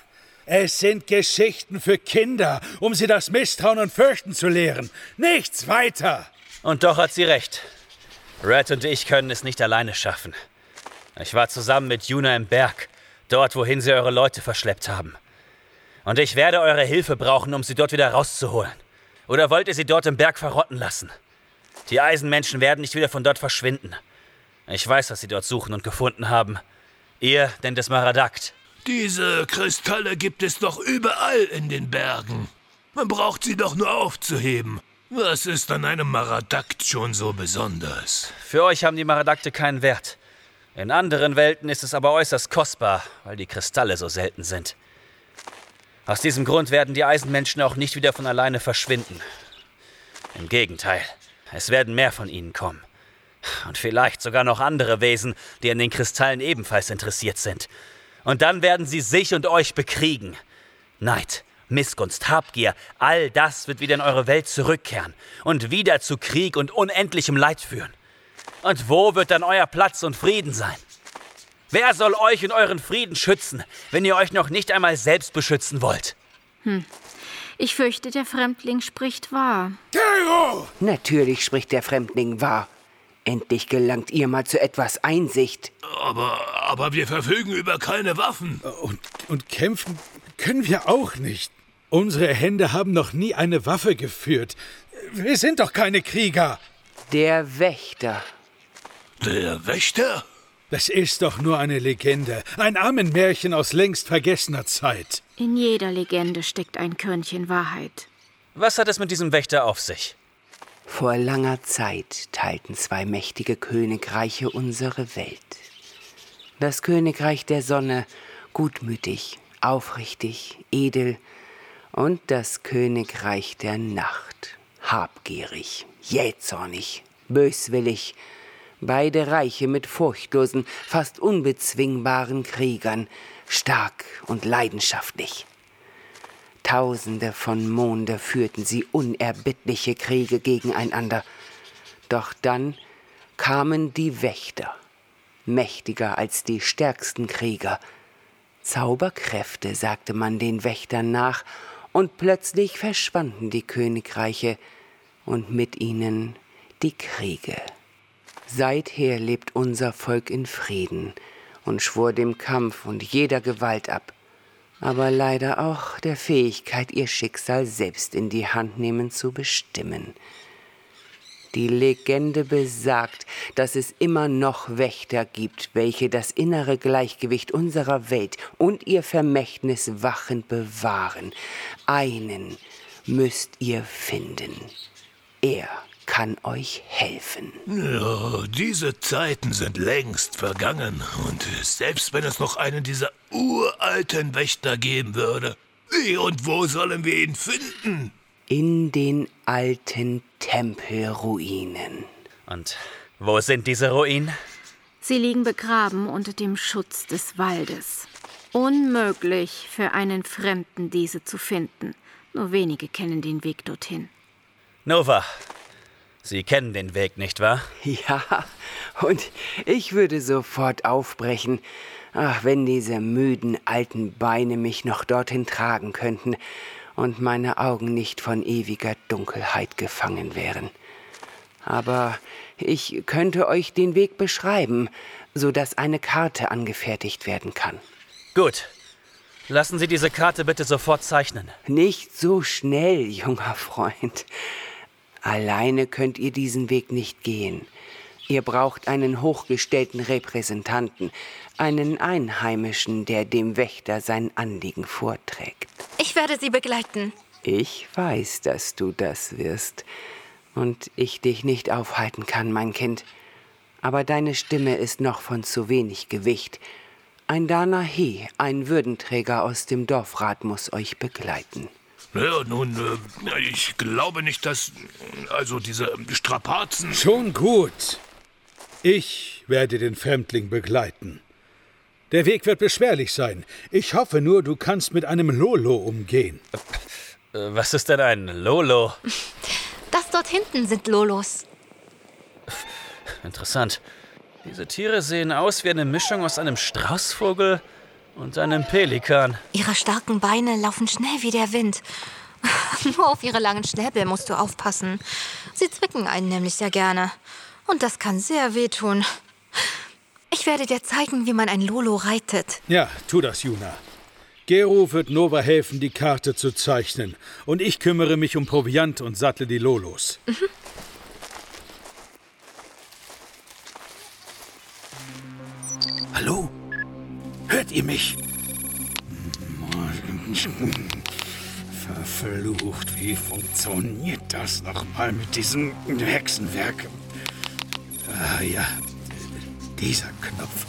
Es sind Geschichten für Kinder, um sie das Misstrauen und Fürchten zu lehren. Nichts weiter. Und doch hat sie recht. Red und ich können es nicht alleine schaffen. Ich war zusammen mit Yuna im Berg, dort, wohin sie eure Leute verschleppt haben. Und ich werde eure Hilfe brauchen, um sie dort wieder rauszuholen. Oder wollt ihr sie dort im Berg verrotten lassen? Die Eisenmenschen werden nicht wieder von dort verschwinden. Ich weiß, was sie dort suchen und gefunden haben. Ihr nennt es Maradakt. Diese Kristalle gibt es doch überall in den Bergen. Man braucht sie doch nur aufzuheben. Was ist an einem Maradakt schon so besonders? Für euch haben die Maradakte keinen Wert. In anderen Welten ist es aber äußerst kostbar, weil die Kristalle so selten sind. Aus diesem Grund werden die Eisenmenschen auch nicht wieder von alleine verschwinden. Im Gegenteil, es werden mehr von ihnen kommen. Und vielleicht sogar noch andere Wesen, die an den Kristallen ebenfalls interessiert sind. Und dann werden sie sich und euch bekriegen. Neid, Missgunst, Habgier, all das wird wieder in eure Welt zurückkehren und wieder zu Krieg und unendlichem Leid führen. Und wo wird dann euer Platz und Frieden sein? Wer soll euch und euren Frieden schützen, wenn ihr euch noch nicht einmal selbst beschützen wollt? Hm. Ich fürchte, der Fremdling spricht wahr. Gero! Natürlich spricht der Fremdling wahr. Endlich gelangt ihr mal zu etwas Einsicht. Aber, aber wir verfügen über keine Waffen. Und, und kämpfen können wir auch nicht. Unsere Hände haben noch nie eine Waffe geführt. Wir sind doch keine Krieger. Der Wächter. Der Wächter? Das ist doch nur eine Legende. Ein Ammenmärchen aus längst vergessener Zeit. In jeder Legende steckt ein Körnchen Wahrheit. Was hat es mit diesem Wächter auf sich? Vor langer Zeit teilten zwei mächtige Königreiche unsere Welt. Das Königreich der Sonne, gutmütig, aufrichtig, edel, und das Königreich der Nacht, habgierig, jähzornig, böswillig, beide Reiche mit furchtlosen, fast unbezwingbaren Kriegern, stark und leidenschaftlich. Tausende von Monde führten sie unerbittliche Kriege gegeneinander. Doch dann kamen die Wächter, mächtiger als die stärksten Krieger. Zauberkräfte, sagte man den Wächtern nach, und plötzlich verschwanden die Königreiche und mit ihnen die Kriege. Seither lebt unser Volk in Frieden und schwor dem Kampf und jeder Gewalt ab, aber leider auch der Fähigkeit, ihr Schicksal selbst in die Hand nehmen zu bestimmen. Die Legende besagt, dass es immer noch Wächter gibt, welche das innere Gleichgewicht unserer Welt und ihr Vermächtnis wachend bewahren. Einen müsst ihr finden. Er kann euch helfen. Ja, diese Zeiten sind längst vergangen. Und selbst wenn es noch einen dieser uralten Wächter geben würde, wie und wo sollen wir ihn finden? In den alten Tempelruinen. Und wo sind diese Ruinen? Sie liegen begraben unter dem Schutz des Waldes. Unmöglich für einen Fremden, diese zu finden. Nur wenige kennen den Weg dorthin. Nova, Sie kennen den Weg, nicht wahr? Ja, und ich würde sofort aufbrechen. Ach, wenn diese müden alten Beine mich noch dorthin tragen könnten und meine Augen nicht von ewiger Dunkelheit gefangen wären. Aber ich könnte euch den Weg beschreiben, so dass eine Karte angefertigt werden kann. Gut. Lassen Sie diese Karte bitte sofort zeichnen. Nicht so schnell, junger Freund. Alleine könnt ihr diesen Weg nicht gehen. Ihr braucht einen hochgestellten Repräsentanten, einen Einheimischen, der dem Wächter sein Anliegen vorträgt. Ich werde Sie begleiten. Ich weiß, dass du das wirst und ich dich nicht aufhalten kann, mein Kind. Aber deine Stimme ist noch von zu wenig Gewicht. Ein Dana He, ein Würdenträger aus dem Dorfrat, muss euch begleiten. Ja, nun, äh, ich glaube nicht, dass... Also diese Strapazen... Schon gut. Ich werde den Fremdling begleiten. Der Weg wird beschwerlich sein. Ich hoffe nur, du kannst mit einem Lolo umgehen. Äh, was ist denn ein Lolo? Das dort hinten sind Lolos. Interessant. Diese Tiere sehen aus wie eine Mischung aus einem Straußvogel und einem Pelikan. Ihre starken Beine laufen schnell wie der Wind. Nur auf ihre langen Schnäbel musst du aufpassen. Sie zwicken einen nämlich sehr gerne. Und das kann sehr wehtun. Ich werde dir zeigen, wie man ein Lolo reitet. Ja, tu das, Yuna. Gero wird Nova helfen, die Karte zu zeichnen. Und ich kümmere mich um Proviant und sattle die Lolos. Mhm. Hallo? Hört ihr mich? Verflucht, wie funktioniert das nochmal mit diesem Hexenwerk? Ah ja, dieser Knopf.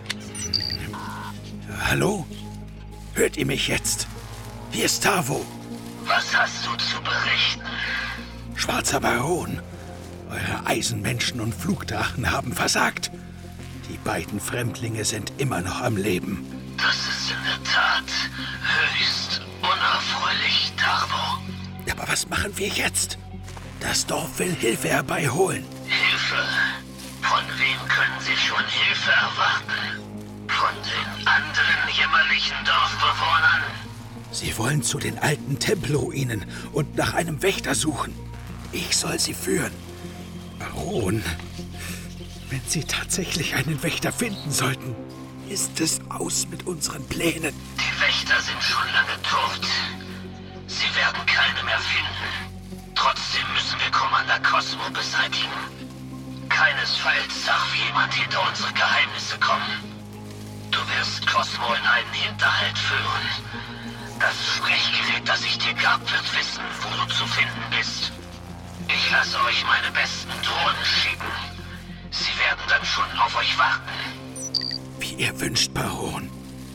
Hallo? Hört ihr mich jetzt? Hier ist Tavo. Was hast du zu berichten? Schwarzer Baron, eure Eisenmenschen und Flugdrachen haben versagt. Die beiden Fremdlinge sind immer noch am Leben. Das ist in der Tat höchst unerfreulich, Tavo. Aber was machen wir jetzt? Das Dorf will Hilfe herbeiholen. Hilfe? Von wem können Sie schon Hilfe erwarten? Von den anderen jämmerlichen Dorfbewohnern? Sie wollen zu den alten Tempelruinen und nach einem Wächter suchen. Ich soll sie führen. Baron, wenn Sie tatsächlich einen Wächter finden sollten, ist es aus mit unseren Plänen. Die Wächter sind schon lange tot. Sie werden keine mehr finden. Trotzdem müssen wir Commander Cosmo beseitigen. Keinesfalls darf jemand hinter unsere Geheimnisse kommen. Du wirst Cosmo in einen Hinterhalt führen. Das Sprechgerät, das ich dir gab, wird wissen, wo du zu finden bist. Ich lasse euch meine besten Drohnen schicken. Sie werden dann schon auf euch warten. Wie ihr wünscht, Baron.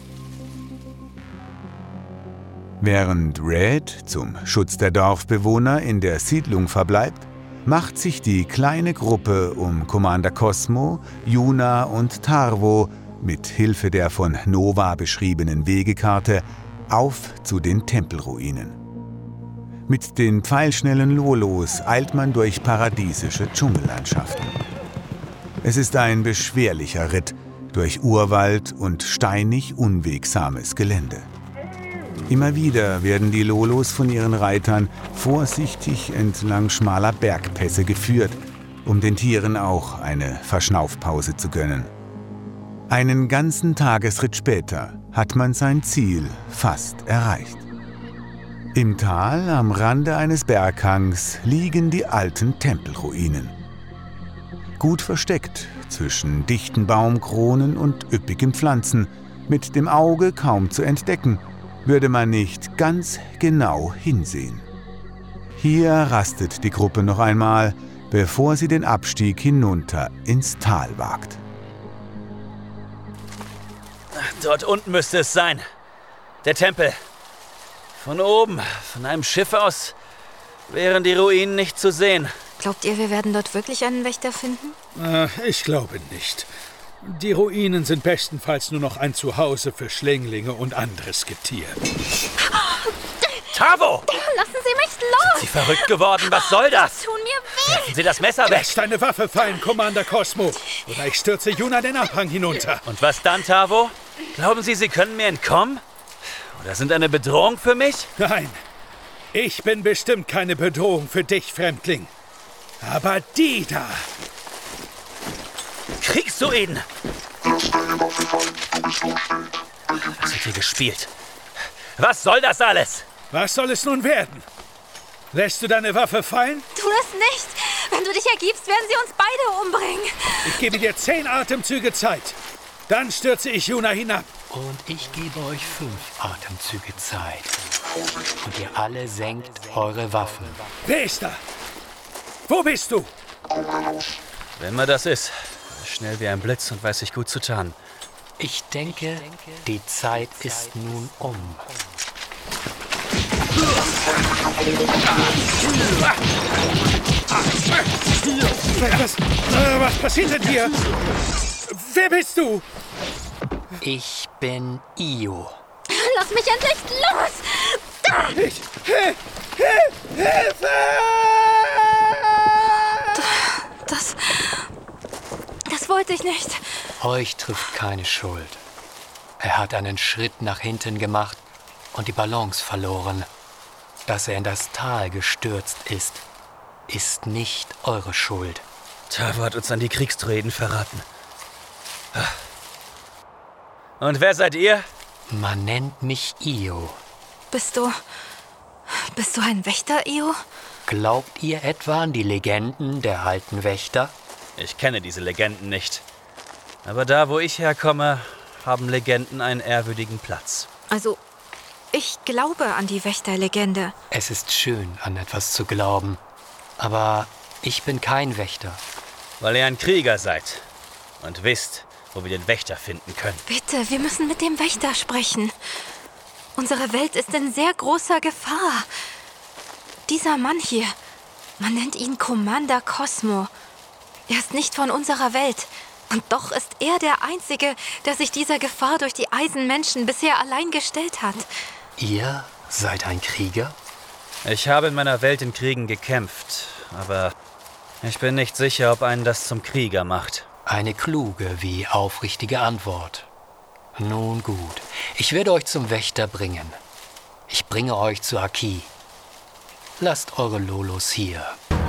Während Red zum Schutz der Dorfbewohner in der Siedlung verbleibt, macht sich die kleine Gruppe um Commander Cosmo, Yuna und Tarvo mit Hilfe der von Nova beschriebenen Wegekarte auf zu den Tempelruinen. Mit den pfeilschnellen Lolos eilt man durch paradiesische Dschungellandschaften. Es ist ein beschwerlicher Ritt durch Urwald und steinig unwegsames Gelände. Immer wieder werden die Lolos von ihren Reitern vorsichtig entlang schmaler Bergpässe geführt, um den Tieren auch eine Verschnaufpause zu gönnen. Einen ganzen Tagesritt später hat man sein Ziel fast erreicht. Im Tal am Rande eines Berghangs liegen die alten Tempelruinen. Gut versteckt zwischen dichten Baumkronen und üppigen Pflanzen, mit dem Auge kaum zu entdecken, würde man nicht ganz genau hinsehen. Hier rastet die Gruppe noch einmal, bevor sie den Abstieg hinunter ins Tal wagt. Dort unten müsste es sein. Der Tempel. Von oben, von einem Schiff aus, wären die Ruinen nicht zu sehen. Glaubt ihr, wir werden dort wirklich einen Wächter finden? Äh, ich glaube nicht. Die Ruinen sind bestenfalls nur noch ein Zuhause für Schlänglinge und anderes Getier. Tavo! Lassen Sie mich los! Sind Sie verrückt geworden? Was soll das? Tun mir weh! Werfen Sie das Messer weg! Lass deine Waffe fallen, Commander Cosmo! Oder ich stürze Yuna den Abhang hinunter. Und was dann, Tavo? Glauben Sie, Sie können mir entkommen? Oder sind eine Bedrohung für mich? Nein, ich bin bestimmt keine Bedrohung für dich, Fremdling. Aber die da... Kriegsruinen! Was hat hier gespielt? Was soll das alles? Was soll es nun werden? Lässt du deine Waffe fallen? Tu es nicht! Wenn du dich ergibst, werden sie uns beide umbringen. Ich gebe dir zehn Atemzüge Zeit. Dann stürze ich Yuna hinab. Und ich gebe euch fünf Atemzüge Zeit. Und ihr alle senkt eure Waffen. Wer ist da? Wo bist du? Wenn man das ist, schnell wie ein Blitz und weiß sich gut zu tarnen. Ich denke, die Zeit ist nun um. Was, was passiert denn hier? Wer bist du? Ich bin Io. Lass mich endlich los! Ich, Hilfe! Hilfe! Das... Das wollte ich nicht. Euch trifft keine Schuld. Er hat einen Schritt nach hinten gemacht und die Balance verloren. Dass er in das Tal gestürzt ist, ist nicht eure Schuld. Tavo hat uns an die Kriegstränen verraten. Und wer seid ihr? Man nennt mich Io. Bist du... Bist du ein Wächter, Io? Glaubt ihr etwa an die Legenden der alten Wächter? Ich kenne diese Legenden nicht. Aber da, wo ich herkomme, haben Legenden einen ehrwürdigen Platz. Also, ich glaube an die Wächterlegende. Es ist schön, an etwas zu glauben. Aber ich bin kein Wächter. Weil ihr ein Krieger seid und wisst, wo wir den Wächter finden können. Bitte, wir müssen mit dem Wächter sprechen. Unsere Welt ist in sehr großer Gefahr. Dieser Mann hier, man nennt ihn Commander Cosmo. Er ist nicht von unserer Welt. Und doch ist er der Einzige, der sich dieser Gefahr durch die Eisenmenschen bisher allein gestellt hat. Ihr seid ein Krieger? Ich habe in meiner Welt in Kriegen gekämpft, aber ich bin nicht sicher, ob einen das zum Krieger macht. Eine kluge wie aufrichtige Antwort. Nun gut, ich werde euch zum Wächter bringen. Ich bringe euch zu Aki. Lasst eure Lolos hier.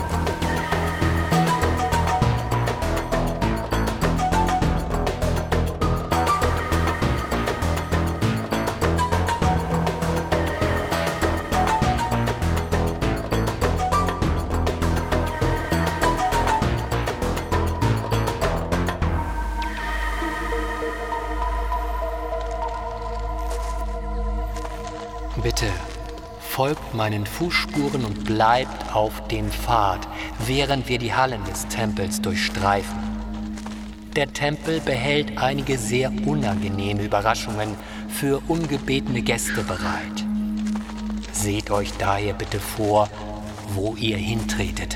Bitte, folgt meinen Fußspuren und bleibt auf dem Pfad, während wir die Hallen des Tempels durchstreifen. Der Tempel behält einige sehr unangenehme Überraschungen für ungebetene Gäste bereit. Seht euch daher bitte vor, wo ihr hintretet.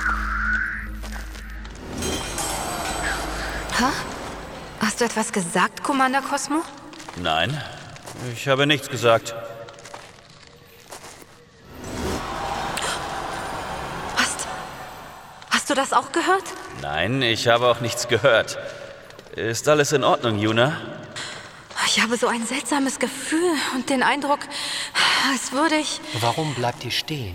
Ha? Hast du etwas gesagt, Commander Cosmo? Nein, ich habe nichts gesagt. Hast du das auch gehört? Nein, ich habe auch nichts gehört. Ist alles in Ordnung, Yuna? Ich habe so ein seltsames Gefühl und den Eindruck, als würde ich... Warum bleibt ihr stehen?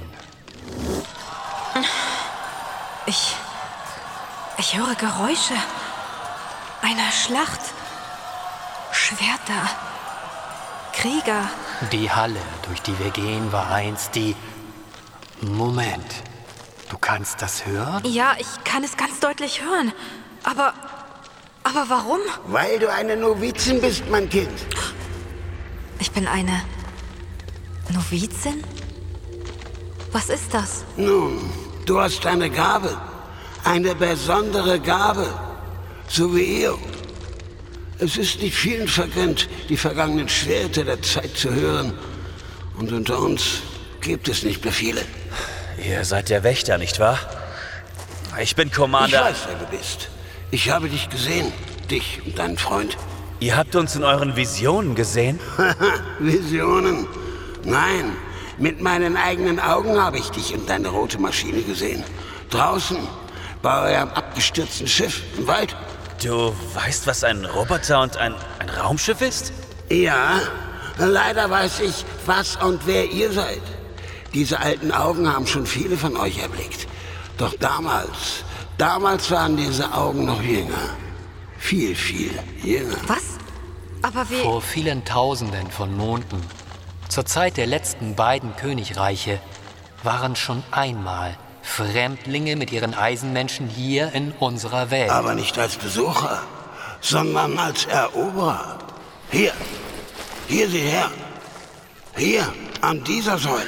Ich... Ich höre Geräusche. Eine Schlacht. Schwerter. Krieger. Die Halle, durch die wir gehen, war einst die... Moment. Du kannst das hören? Ja, ich kann es ganz deutlich hören. Aber... Aber warum? Weil du eine Novizin bist, mein Kind. Ich bin eine... Novizin? Was ist das? Nun, du hast eine Gabe. Eine besondere Gabe. So wie ihr. Es ist nicht vielen vergönnt, die vergangenen Schwerter der Zeit zu hören. Und unter uns gibt es nicht mehr viele. Ihr seid der Wächter, nicht wahr? Ich bin Commander... Ich weiß, wer du bist. Ich habe dich gesehen. Dich und deinen Freund. Ihr habt uns in euren Visionen gesehen? Visionen? Nein, mit meinen eigenen Augen habe ich dich und deine rote Maschine gesehen. Draußen, bei eurem abgestürzten Schiff im Wald. Du weißt, was ein Roboter und ein, ein Raumschiff ist? Ja, leider weiß ich, was und wer ihr seid. Diese alten Augen haben schon viele von euch erblickt. Doch damals, damals waren diese Augen noch jünger. Viel, viel jünger. Was? Aber wie... Vor vielen Tausenden von Monden, zur Zeit der letzten beiden Königreiche, waren schon einmal Fremdlinge mit ihren Eisenmenschen hier in unserer Welt. Aber nicht als Besucher, sondern als Eroberer. Hier, hier sieh her. Hier, an dieser Säule.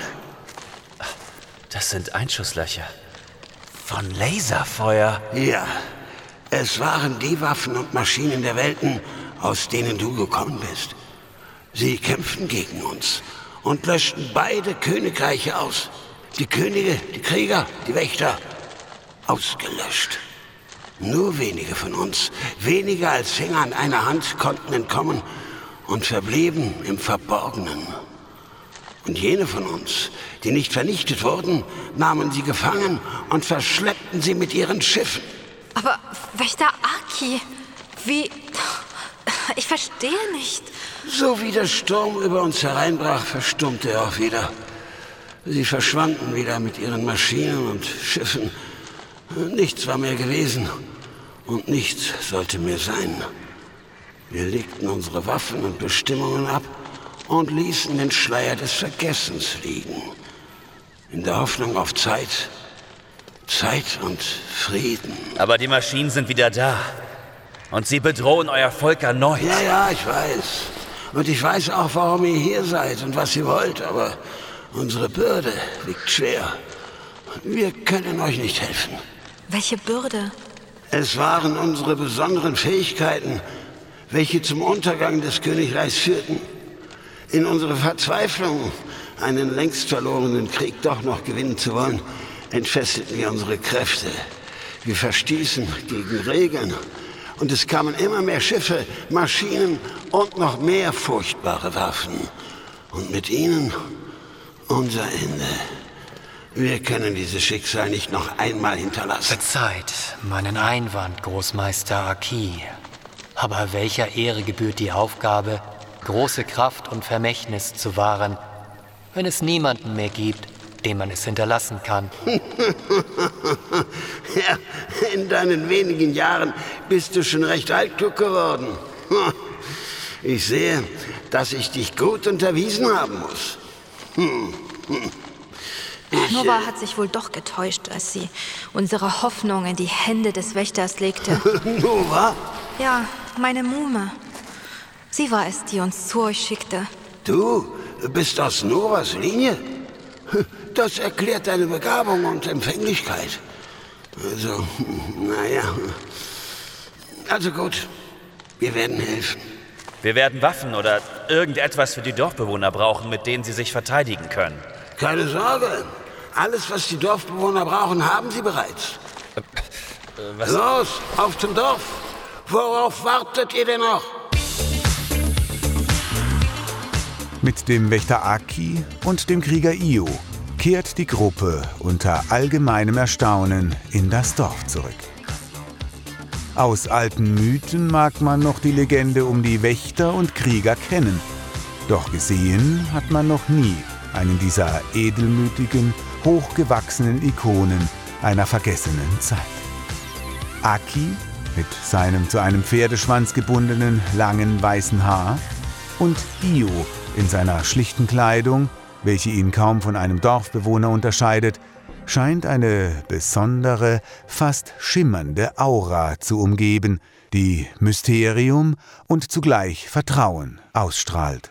Das sind Einschusslöcher. Von Laserfeuer. Ja, es waren die Waffen und Maschinen der Welten, aus denen du gekommen bist. Sie kämpften gegen uns und löschten beide Königreiche aus. Die Könige, die Krieger, die Wächter. Ausgelöscht. Nur wenige von uns, weniger als Finger an einer Hand, konnten entkommen und verblieben im Verborgenen. Und jene von uns, die nicht vernichtet wurden, nahmen sie gefangen und verschleppten sie mit ihren Schiffen. Aber Wächter Aki, wie... Ich verstehe nicht. So wie der Sturm über uns hereinbrach, verstummte er auch wieder. Sie verschwanden wieder mit ihren Maschinen und Schiffen. Nichts war mehr gewesen und nichts sollte mehr sein. Wir legten unsere Waffen und Bestimmungen ab und ließen den Schleier des Vergessens liegen. In der Hoffnung auf Zeit, Zeit und Frieden. Aber die Maschinen sind wieder da. Und sie bedrohen euer Volk erneut. Ja, ja, ich weiß. Und ich weiß auch, warum ihr hier seid und was ihr wollt. Aber unsere Bürde liegt schwer. Wir können euch nicht helfen. Welche Bürde? Es waren unsere besonderen Fähigkeiten, welche zum Untergang des Königreichs führten. In unserer Verzweiflung, einen längst verlorenen Krieg doch noch gewinnen zu wollen, entfesselten wir unsere Kräfte. Wir verstießen gegen Regeln. Und es kamen immer mehr Schiffe, Maschinen und noch mehr furchtbare Waffen. Und mit ihnen unser Ende. Wir können dieses Schicksal nicht noch einmal hinterlassen. Verzeiht meinen Einwand, Großmeister Aki. Aber welcher Ehre gebührt die Aufgabe, große Kraft und Vermächtnis zu wahren, wenn es niemanden mehr gibt, dem man es hinterlassen kann? Ja, in deinen wenigen Jahren bist du schon recht altklug geworden. Ich sehe, dass ich dich gut unterwiesen haben muss. Ich, Nova hat sich wohl doch getäuscht, als sie unsere Hoffnung in die Hände des Wächters legte. Nova? Ja, meine Muhme. Sie war es, die uns zu euch schickte. Du bist aus Novas Linie? Das erklärt deine Begabung und Empfänglichkeit. Also, naja. Also gut, wir werden helfen. Wir werden Waffen oder irgendetwas für die Dorfbewohner brauchen, mit denen sie sich verteidigen können. Keine Sorge. Alles, was die Dorfbewohner brauchen, haben sie bereits. Äh, was? Los, auf zum Dorf. Worauf wartet ihr denn noch? Mit dem Wächter Aki und dem Krieger Io kehrt die Gruppe unter allgemeinem Erstaunen in das Dorf zurück. Aus alten Mythen mag man noch die Legende um die Wächter und Krieger kennen. Doch gesehen hat man noch nie einen dieser edelmütigen, hochgewachsenen Ikonen einer vergessenen Zeit. Aki mit seinem zu einem Pferdeschwanz gebundenen, langen, weißen Haar und Io in seiner schlichten Kleidung, welche ihn kaum von einem Dorfbewohner unterscheidet, scheint eine besondere, fast schimmernde Aura zu umgeben, die Mysterium und zugleich Vertrauen ausstrahlt.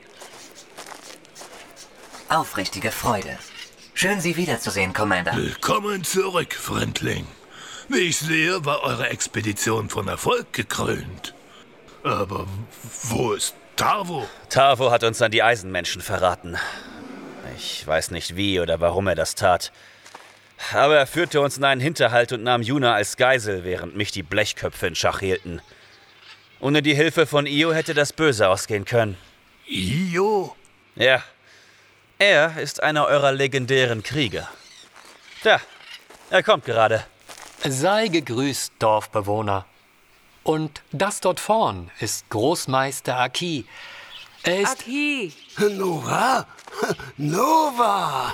Aufrichtige Freude. Schön, Sie wiederzusehen, Commander. Willkommen zurück, Fremdling. Wie ich sehe, war eure Expedition von Erfolg gekrönt. Aber wo ist Tarvo? Tarvo hat uns an die Eisenmenschen verraten. Ich weiß nicht wie oder warum er das tat. Aber er führte uns in einen Hinterhalt und nahm Yuna als Geisel, während mich die Blechköpfe in Schach hielten. Ohne die Hilfe von Io hätte das böse ausgehen können. Io? Ja. Er ist einer eurer legendären Krieger. Tja, er kommt gerade. Sei gegrüßt, Dorfbewohner. Und das dort vorn ist Großmeister Aki. Er ist... Aki! Nova? Nova!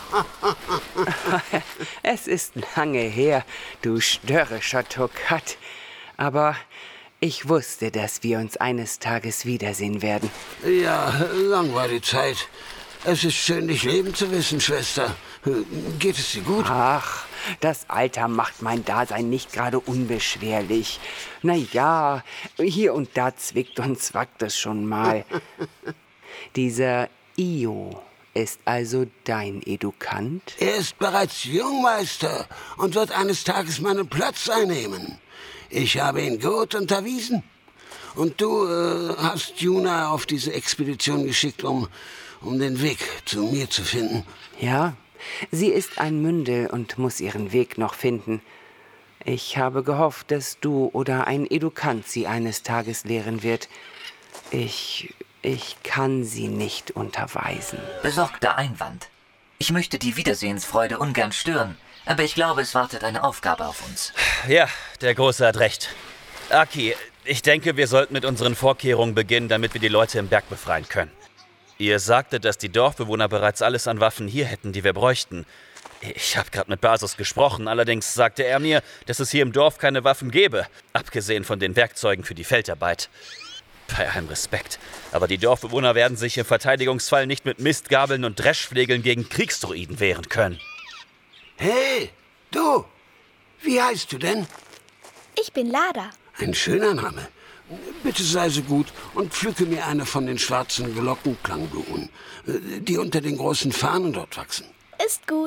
Es ist lange her, du störrischer Tokat. Aber ich wusste, dass wir uns eines Tages wiedersehen werden. Ja, lang war die Zeit. Es ist schön, dich leben zu wissen, Schwester. Geht es dir gut? Ach, das Alter macht mein Dasein nicht gerade unbeschwerlich. Na ja, hier und da zwickt und zwackt es schon mal. Dieser Io ist also dein Edukant? Er ist bereits Jungmeister und wird eines Tages meinen Platz einnehmen. Ich habe ihn gut unterwiesen. Und du äh, hast Juna auf diese Expedition geschickt, um, um den Weg zu mir zu finden. Ja, sie ist ein Mündel und muss ihren Weg noch finden. Ich habe gehofft, dass du oder ein Edukant sie eines Tages lehren wird. Ich, ich kann sie nicht unterweisen. Besorgter Einwand. Ich möchte die Wiedersehensfreude ungern stören, aber ich glaube, es wartet eine Aufgabe auf uns. Ja, der Große hat recht. Aki, ich denke, wir sollten mit unseren Vorkehrungen beginnen, damit wir die Leute im Berg befreien können. Ihr sagtet, dass die Dorfbewohner bereits alles an Waffen hier hätten, die wir bräuchten. Ich habe gerade mit Basus gesprochen, allerdings sagte er mir, dass es hier im Dorf keine Waffen gäbe, abgesehen von den Werkzeugen für die Feldarbeit. Bei allem Respekt, aber die Dorfbewohner werden sich im Verteidigungsfall nicht mit Mistgabeln und Dreschflegeln gegen Kriegsdruiden wehren können. Hey, du! Wie heißt du denn? Ich bin Lada. Ein schöner Name. Bitte sei so gut und pflücke mir eine von den schwarzen Glockenklangblumen, die unter den großen Farnen dort wachsen. Ist gut.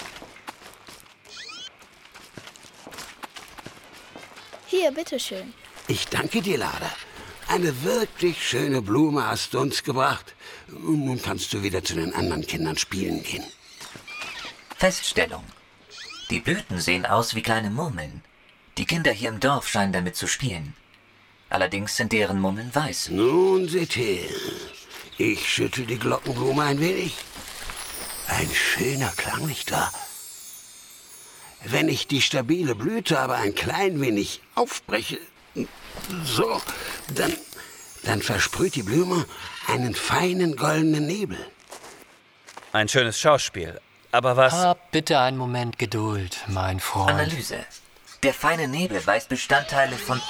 Hier, bitteschön. Ich danke dir, Lada. Eine wirklich schöne Blume hast du uns gebracht. Nun kannst du wieder zu den anderen Kindern spielen gehen. Feststellung. Die Blüten sehen aus wie kleine Murmeln. Die Kinder hier im Dorf scheinen damit zu spielen. Allerdings sind deren Murmeln weiß. Nun seht her. Ich schüttel die Glockenblume ein wenig. Ein schöner Klang, nicht wahr? Wenn ich die stabile Blüte aber ein klein wenig aufbreche, so, dann, dann versprüht die Blume einen feinen goldenen Nebel. Ein schönes Schauspiel. Aber was... Hab bitte einen Moment Geduld, mein Freund. Analyse. Der feine Nebel weist Bestandteile von...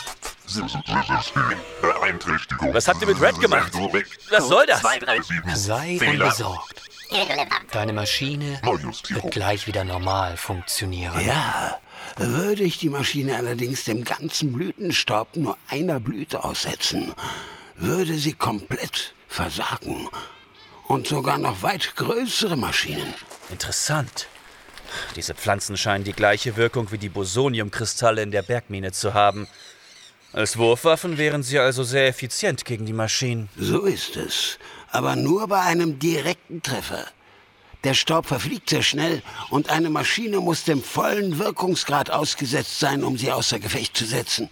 Was habt ihr mit Red gemacht? Was soll das? Sei unbesorgt. Deine Maschine wird gleich wieder normal funktionieren. Ja, würde ich die Maschine allerdings dem ganzen Blütenstaub nur einer Blüte aussetzen, würde sie komplett versagen. Und sogar noch weit größere Maschinen. Interessant. Diese Pflanzen scheinen die gleiche Wirkung wie die Bosoniumkristalle in der Bergmine zu haben. Als Wurfwaffen wären sie also sehr effizient gegen die Maschinen. So ist es, aber nur bei einem direkten Treffer. Der Staub verfliegt sehr schnell und eine Maschine muss dem vollen Wirkungsgrad ausgesetzt sein, um sie außer Gefecht zu setzen.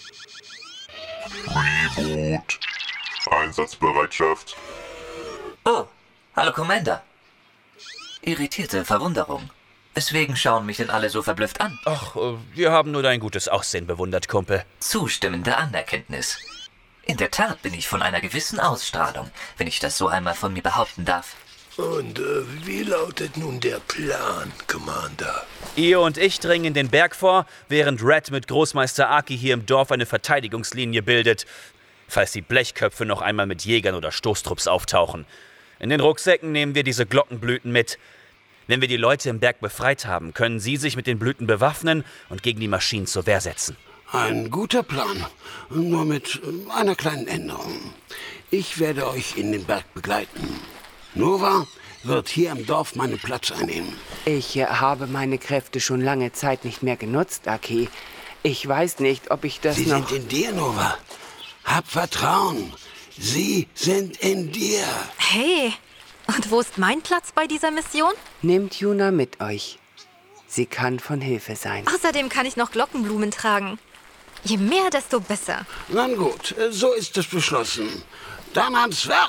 Reboot. Einsatzbereitschaft. Oh, hallo Commander. Irritierte Verwunderung. Weswegen schauen mich denn alle so verblüfft an? Ach, wir haben nur dein gutes Aussehen bewundert, Kumpel. Zustimmende Anerkenntnis. In der Tat bin ich von einer gewissen Ausstrahlung, wenn ich das so einmal von mir behaupten darf. Und äh, wie lautet nun der Plan, Commander? Ihr und ich dringen in den Berg vor, während Red mit Großmeister Aki hier im Dorf eine Verteidigungslinie bildet, falls die Blechköpfe noch einmal mit Jägern oder Stoßtrupps auftauchen. In den Rucksäcken nehmen wir diese Glockenblüten mit. Wenn wir die Leute im Berg befreit haben, können sie sich mit den Blüten bewaffnen und gegen die Maschinen zur Wehr setzen. Ein guter Plan, nur mit einer kleinen Änderung. Ich werde euch in den Berg begleiten. Nova wird hier im Dorf meinen Platz einnehmen. Ich äh, habe meine Kräfte schon lange Zeit nicht mehr genutzt, Aki. Ich weiß nicht, ob ich das Sie noch... sind in dir, Nova. Hab Vertrauen. Sie sind in dir. Hey, und wo ist mein Platz bei dieser Mission? Nehmt Juna mit euch. Sie kann von Hilfe sein. Außerdem kann ich noch Glockenblumen tragen. Je mehr, desto besser. Na gut, so ist es beschlossen. Dann ans Werk.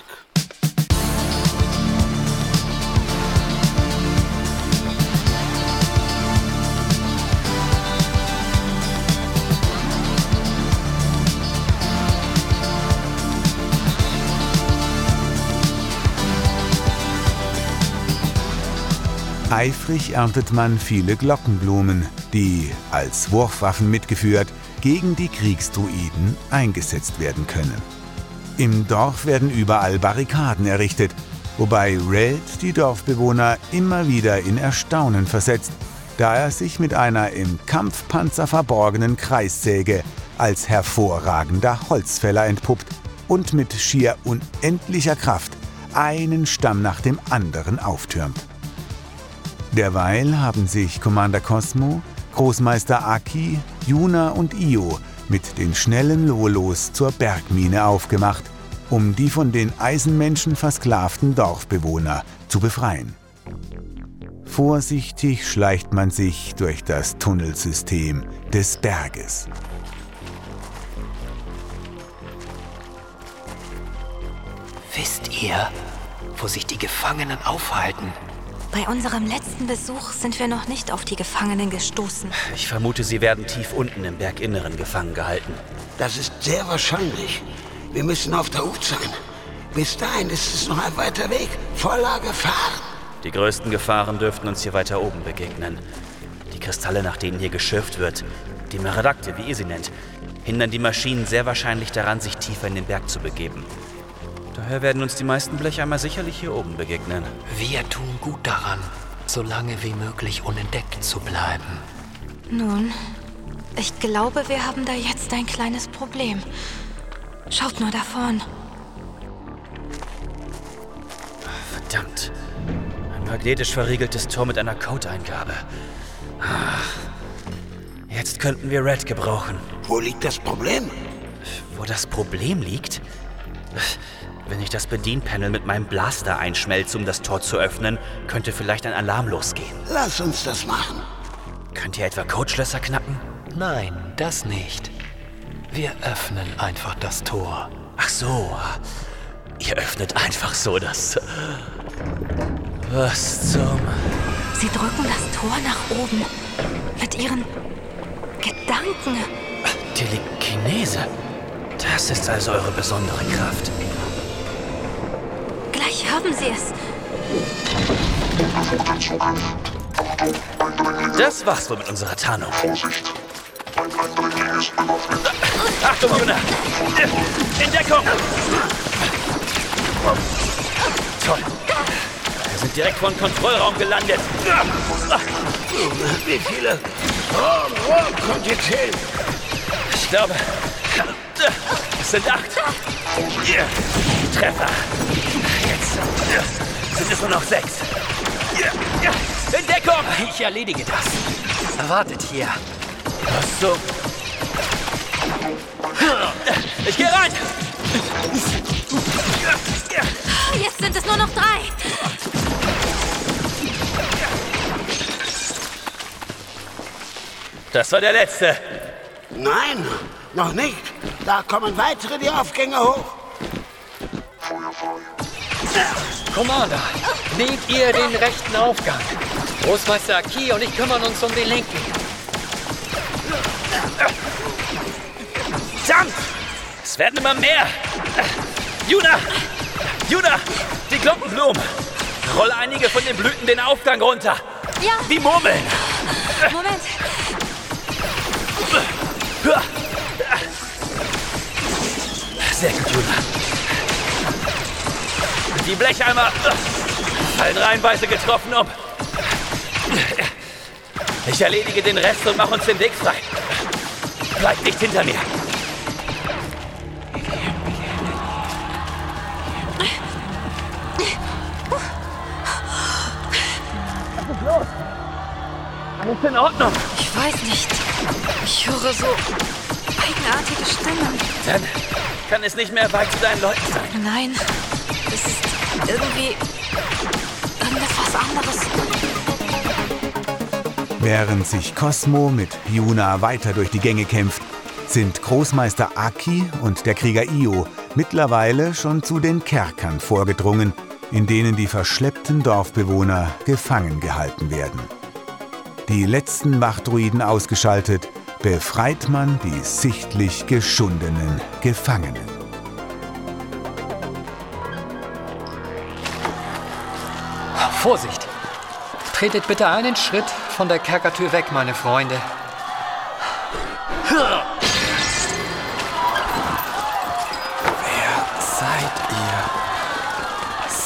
Eifrig erntet man viele Glockenblumen, die, als Wurfwaffen mitgeführt, gegen die Kriegsdruiden eingesetzt werden können. Im Dorf werden überall Barrikaden errichtet. wobei Red die Dorfbewohner immer wieder in Erstaunen versetzt, da er sich mit einer im Kampfpanzer verborgenen Kreissäge als hervorragender Holzfäller entpuppt und mit schier unendlicher Kraft einen Stamm nach dem anderen auftürmt. Derweil haben sich Commander Cosmo, Großmeister Aki, Yuna und Io mit den schnellen Lolos zur Bergmine aufgemacht, um die von den Eisenmenschen versklavten Dorfbewohner zu befreien. Vorsichtig schleicht man sich durch das Tunnelsystem des Berges. Wisst ihr, wo sich die Gefangenen aufhalten? Bei unserem letzten Besuch sind wir noch nicht auf die Gefangenen gestoßen. Ich vermute, sie werden tief unten im Berginneren gefangen gehalten. Das ist sehr wahrscheinlich. Wir müssen auf der Hut sein. Bis dahin ist es noch ein weiter Weg, voller Gefahren. Die größten Gefahren dürften uns hier weiter oben begegnen. Die Kristalle, nach denen hier geschürft wird, die Smaragde, wie ihr sie nennt, hindern die Maschinen sehr wahrscheinlich daran, sich tiefer in den Berg zu begeben. Daher werden uns die meisten Blecheimer sicherlich hier oben begegnen. Wir tun gut daran, so lange wie möglich unentdeckt zu bleiben. Nun, ich glaube, wir haben da jetzt ein kleines Problem. Schaut nur da vorn. Verdammt. Ein magnetisch verriegeltes Tor mit einer Codeingabe. Jetzt könnten wir Red gebrauchen. Wo liegt das Problem? Wo das Problem liegt? Wenn ich das Bedienpanel mit meinem Blaster einschmelze, um das Tor zu öffnen, könnte vielleicht ein Alarm losgehen. Lass uns das machen. Könnt ihr etwa Codeschlösser knacken? Nein, das nicht. Wir öffnen einfach das Tor. Ach so. Ihr öffnet einfach so das... Was zum... Sie drücken das Tor nach oben. Mit ihren Gedanken. Telekinese. Das ist also eure besondere Kraft. Gleich haben sie es. Das war's wohl mit unserer Tarnung. Achtung, Yuna! In Deckung! Toll. Wir sind direkt vor dem Kontrollraum gelandet. Wie viele Raum, Raum kommt jetzt hin? Ich glaube, es sind acht. Treffer. Jetzt sind es nur noch sechs. In Deckung! Ich erledige das. Wartet hier. Was so? Ich gehe rein! Jetzt sind es nur noch drei. Das war der letzte. Nein, noch nicht. Da kommen weitere die Aufgänge hoch. Commander, nehmt ihr den rechten Aufgang. Großmeister Aki und ich kümmern uns um den linken. Verdammt! Es werden immer mehr. Yuna! Yuna! Die Glockenblumen! Roll einige von den Blüten den Aufgang runter. Ja. Wie Murmeln. Moment. Sehr gut, Yuna. Die Blecheimer fallen reihenweise getroffen um. Ich erledige den Rest und mache uns den Weg frei. Bleibt nicht hinter mir. Was ist los? Alles in Ordnung? Ich weiß nicht. Ich höre so eigenartige Stimmen. Dann kann es nicht mehr weit zu deinen Leuten sein. Nein, es ist irgendwie irgendetwas anderes. Während sich Cosmo mit Yuna weiter durch die Gänge kämpft, sind Großmeister Aki und der Krieger Io mittlerweile schon zu den Kerkern vorgedrungen, in denen die verschleppten Dorfbewohner gefangen gehalten werden. Die letzten Wachdruiden ausgeschaltet, befreit man die sichtlich geschundenen Gefangenen. Vorsicht! Tretet bitte einen Schritt von der Kerkertür weg, meine Freunde. Wer seid ihr?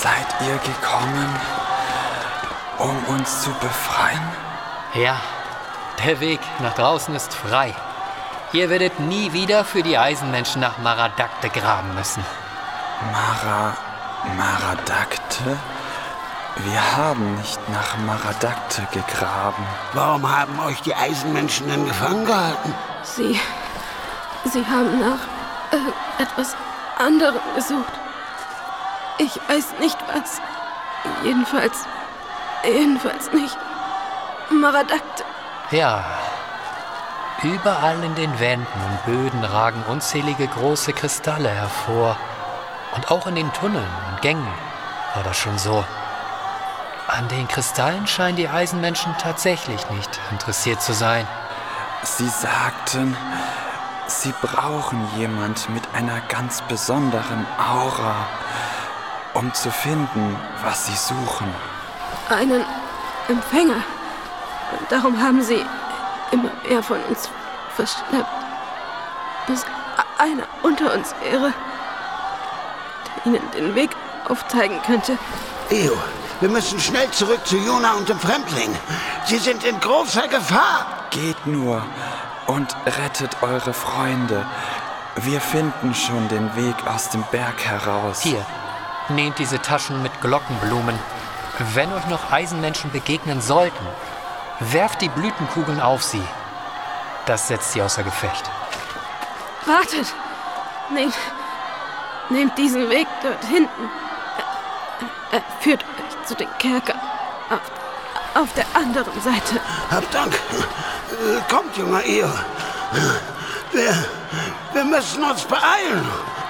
Seid ihr gekommen, um uns zu befreien? Ja, der Weg nach draußen ist frei. Ihr werdet nie wieder für die Eisenmenschen nach Maradakte graben müssen. Mara... Maradakte? Wir haben nicht nach Maradakte gegraben. Warum haben euch die Eisenmenschen denn gefangen gehalten? Sie... Sie haben nach äh, etwas anderem gesucht. Ich weiß nicht was. Jedenfalls... Jedenfalls nicht Maradakte. Ja. Überall in den Wänden und Böden ragen unzählige große Kristalle hervor. Und auch in den Tunneln und Gängen war das schon so. An den Kristallen scheinen die Eisenmenschen tatsächlich nicht interessiert zu sein. Sie sagten, sie brauchen jemand mit einer ganz besonderen Aura, um zu finden, was sie suchen. Einen Empfänger. Und darum haben sie immer mehr von uns verschleppt. Bis einer unter uns wäre, der ihnen den Weg aufzeigen könnte. Eo, wir müssen schnell zurück zu Yuna und dem Fremdling. Sie sind in großer Gefahr. Geht nur und rettet eure Freunde. Wir finden schon den Weg aus dem Berg heraus. Hier, nehmt diese Taschen mit Glockenblumen. Wenn euch noch Eisenmenschen begegnen sollten, werft die Blütenkugeln auf sie. Das setzt sie außer Gefecht. Wartet! Nehmt, nehmt diesen Weg dort hinten. Er, er führt euch zu den Kerkern. Auf, auf der anderen Seite. Hab Dank. Kommt, junger Eo. Wir, wir müssen uns beeilen.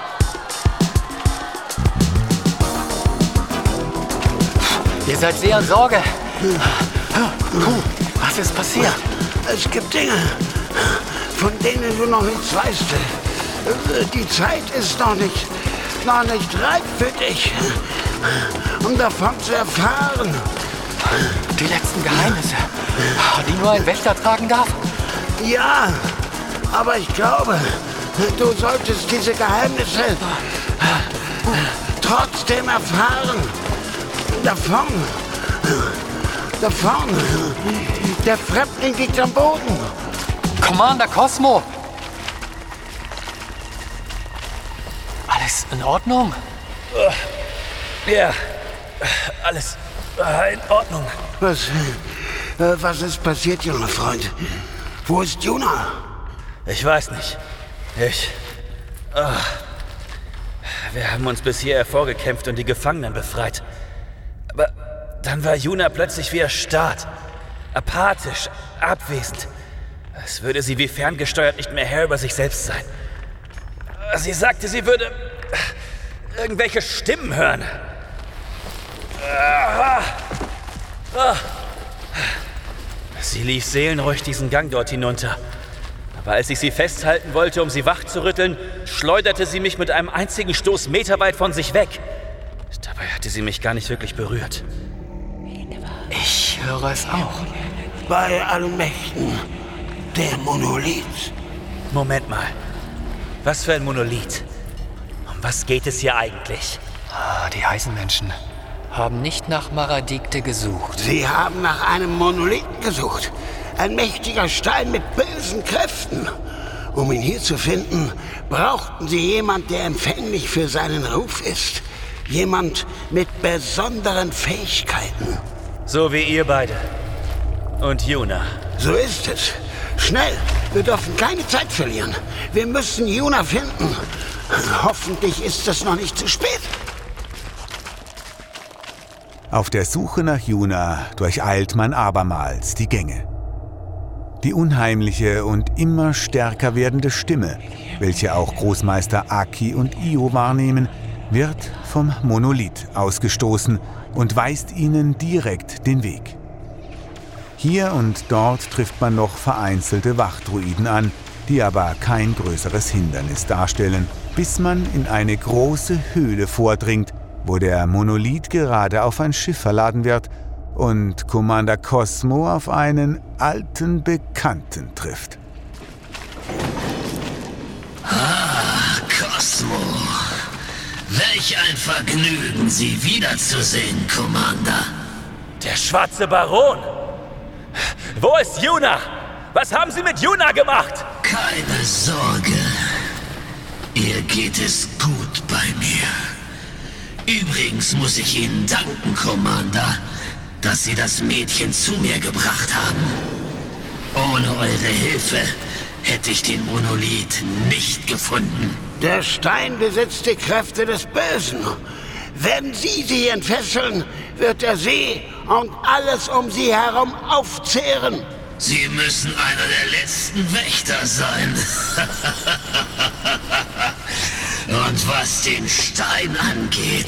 Ihr seid sehr in Sorge. Kuh, was ist passiert? Es gibt Dinge, von denen du noch nichts weißt. Die Zeit ist noch nicht, noch nicht reif für dich, um davon zu erfahren. Die letzten Geheimnisse, die nur ein Wächter tragen darf? Ja, aber ich glaube, du solltest diese Geheimnisse trotzdem erfahren. Da vorne, da vorne, der Fremdling liegt am Boden. Commander Cosmo! Alles in Ordnung? Ja, alles in Ordnung. Was, was ist passiert, junger Freund? Wo ist Yuna? Ich weiß nicht. Ich... Oh. Wir haben uns bis hierher vorgekämpft und die Gefangenen befreit. Aber dann war Yuna plötzlich wie erstarrt, apathisch, abwesend. Als würde sie wie ferngesteuert nicht mehr Herr über sich selbst sein. Sie sagte, sie würde irgendwelche Stimmen hören. Sie lief seelenruhig diesen Gang dort hinunter. Aber als ich sie festhalten wollte, um sie wach zu rütteln, schleuderte sie mich mit einem einzigen Stoß meterweit von sich weg. Dabei hatte sie mich gar nicht wirklich berührt. Ich höre es auch. Bei allen Mächten, der Monolith. Moment mal. Was für ein Monolith? Um was geht es hier eigentlich? Ah, die Eisenmenschen haben nicht nach Maradikte gesucht. Sie haben nach einem Monolithen gesucht. Ein mächtiger Stein mit bösen Kräften. Um ihn hier zu finden, brauchten sie jemand, der empfänglich für seinen Ruf ist. Jemand mit besonderen Fähigkeiten. So wie ihr beide. Und Yuna. So ist es. Schnell, wir dürfen keine Zeit verlieren. Wir müssen Yuna finden. Hoffentlich ist es noch nicht zu spät. Auf der Suche nach Yuna durcheilt man abermals die Gänge. Die unheimliche und immer stärker werdende Stimme, welche auch Großmeister Aki und Io wahrnehmen, wird vom Monolith ausgestoßen und weist ihnen direkt den Weg. Hier und dort trifft man noch vereinzelte Wachdruiden an, die aber kein größeres Hindernis darstellen, bis man in eine große Höhle vordringt, wo der Monolith gerade auf ein Schiff verladen wird und Commander Cosmo auf einen alten Bekannten trifft. Ah, Cosmo. Welch ein Vergnügen, Sie wiederzusehen, Commander. Der schwarze Baron! Wo ist Yuna? Was haben Sie mit Yuna gemacht? Keine Sorge. Ihr geht es gut bei mir. Übrigens muss ich Ihnen danken, Commander, dass Sie das Mädchen zu mir gebracht haben. Ohne eure Hilfe hätte ich den Monolith nicht gefunden. Der Stein besitzt die Kräfte des Bösen. Wenn Sie sie entfesseln, wird der See und alles um sie herum aufzehren. Sie müssen einer der letzten Wächter sein. Und was den Stein angeht,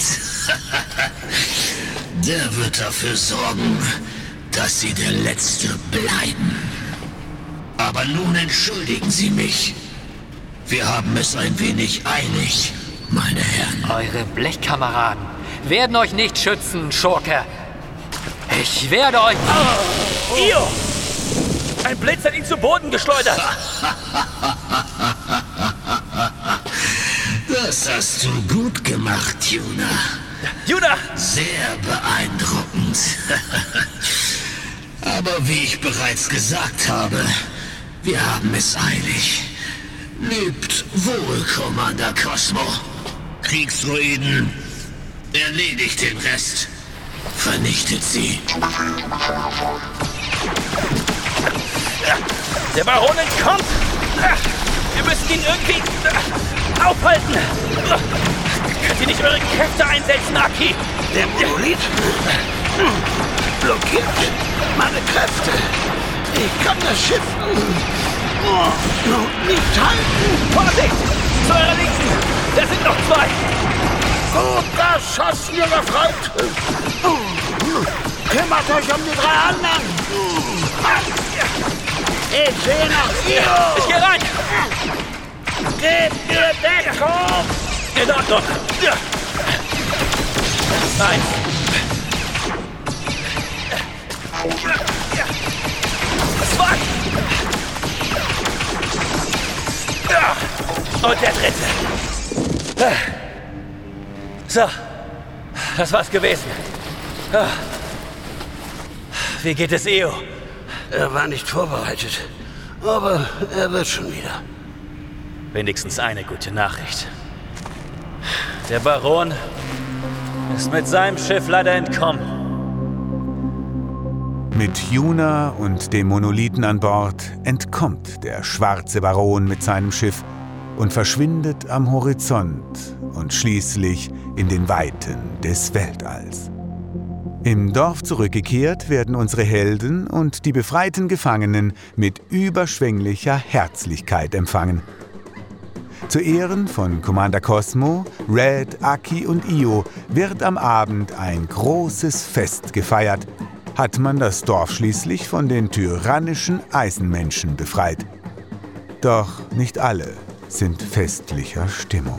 der wird dafür sorgen, dass Sie der Letzte bleiben. Aber nun entschuldigen Sie mich. Wir haben es ein wenig eilig, meine Herren. Eure Blechkameraden werden euch nicht schützen, Schurke. Ich werde euch... Oh, Io! Ein Blitz hat ihn zu Boden geschleudert. Das hast du gut gemacht, Yuna. Yuna! Sehr beeindruckend. Aber wie ich bereits gesagt habe, wir haben es eilig. Lebt wohl, Commander Cosmo. Kriegsruinen. Erledigt den Rest. Vernichtet sie. Der Baron entkommt! Wir müssen ihn irgendwie aufhalten! Könnt ihr nicht eure Kräfte einsetzen, Aki? Der Monolith blockiert meine Kräfte. Ich kann das Schiff oh, noch nicht halten. Vorsicht! Zu eurer Linken! Da sind noch zwei! Gut geschossen, junger Freund! Kümmert euch um die drei anderen! Ich sehe nach Io! Ich geh rein! Gebt mir Deckung! In Ordnung! Nein! Zwei! Und der dritte! So, das war's gewesen. Wie geht es Io? Er war nicht vorbereitet, aber er wird schon wieder. Wenigstens eine gute Nachricht. Der Baron ist mit seinem Schiff leider entkommen. Mit Yuna und dem Monolithen an Bord entkommt der schwarze Baron mit seinem Schiff und verschwindet am Horizont und schließlich in den Weiten des Weltalls. Im Dorf zurückgekehrt werden unsere Helden und die befreiten Gefangenen mit überschwänglicher Herzlichkeit empfangen. Zu Ehren von Commander Cosmo, Red, Aki und Io wird am Abend ein großes Fest gefeiert. Hat man das Dorf schließlich von den tyrannischen Eisenmenschen befreit. Doch nicht alle sind festlicher Stimmung.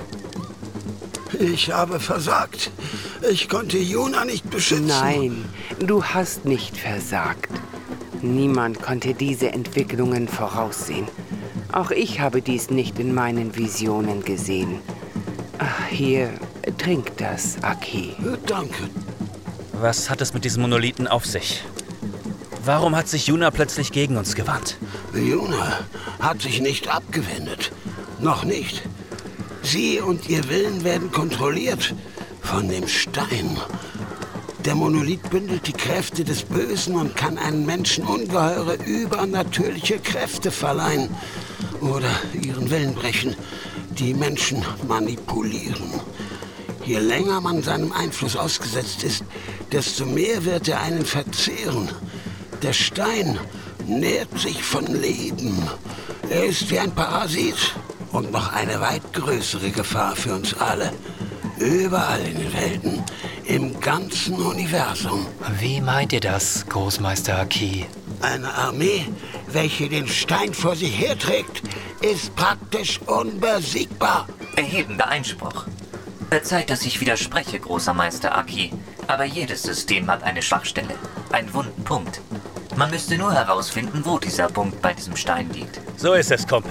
Ich habe versagt. Ich konnte Yuna nicht beschützen. Nein, du hast nicht versagt. Niemand konnte diese Entwicklungen voraussehen. Auch ich habe dies nicht in meinen Visionen gesehen. Ach, hier, trink das, Aki. Danke. Was hat es mit diesem Monolithen auf sich? Warum hat sich Yuna plötzlich gegen uns gewandt? Yuna hat sich nicht abgewendet. Noch nicht. Sie und ihr Willen werden kontrolliert von dem Stein. Der Monolith bündelt die Kräfte des Bösen und kann einen Menschen ungeheure, übernatürliche Kräfte verleihen oder ihren Willen brechen, die Menschen manipulieren. Je länger man seinem Einfluss ausgesetzt ist, desto mehr wird er einen verzehren. Der Stein nährt sich von Leben. Er ist wie ein Parasit und noch eine weit größere Gefahr für uns alle. Überall in den Welten, im ganzen Universum. Wie meint ihr das, Großmeister Aki? Eine Armee, welche den Stein vor sich herträgt, ist praktisch unbesiegbar. Erhebender Einspruch. Verzeiht, dass ich widerspreche, großer Meister Aki, aber jedes System hat eine Schwachstelle, einen wunden Punkt. Man müsste nur herausfinden, wo dieser Punkt bei diesem Stein liegt. So ist es, Kumpel.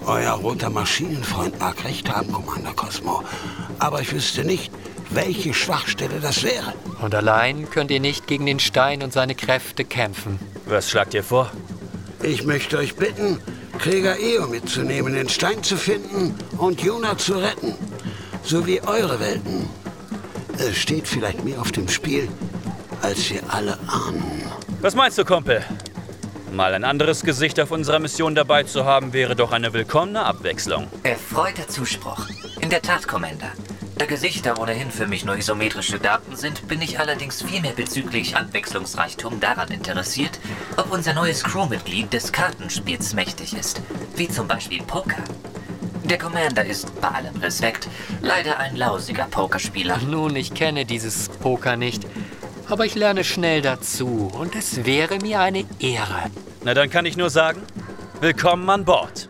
Euer roter Maschinenfreund mag recht haben, Commander Cosmo. Aber ich wüsste nicht, welche Schwachstelle das wäre. Und allein könnt ihr nicht gegen den Stein und seine Kräfte kämpfen. Was schlagt ihr vor? Ich möchte euch bitten, Krieger Eo mitzunehmen, den Stein zu finden und Yuna zu retten. So wie eure Welten. Es steht vielleicht mehr auf dem Spiel, als wir alle ahnen. Was meinst du, Kumpel? Mal ein anderes Gesicht auf unserer Mission dabei zu haben, wäre doch eine willkommene Abwechslung. Erfreuter Zuspruch. In der Tat, Commander. Da Gesichter ohnehin für mich nur isometrische Daten sind, bin ich allerdings vielmehr bezüglich Abwechslungsreichtum daran interessiert, ob unser neues Crewmitglied des Kartenspiels mächtig ist. Wie zum Beispiel Poker. Der Commander ist, bei allem Respekt, leider ein lausiger Pokerspieler. Nun, ich kenne dieses Poker nicht. Aber ich lerne schnell dazu und es wäre mir eine Ehre. Na, dann kann ich nur sagen, willkommen an Bord.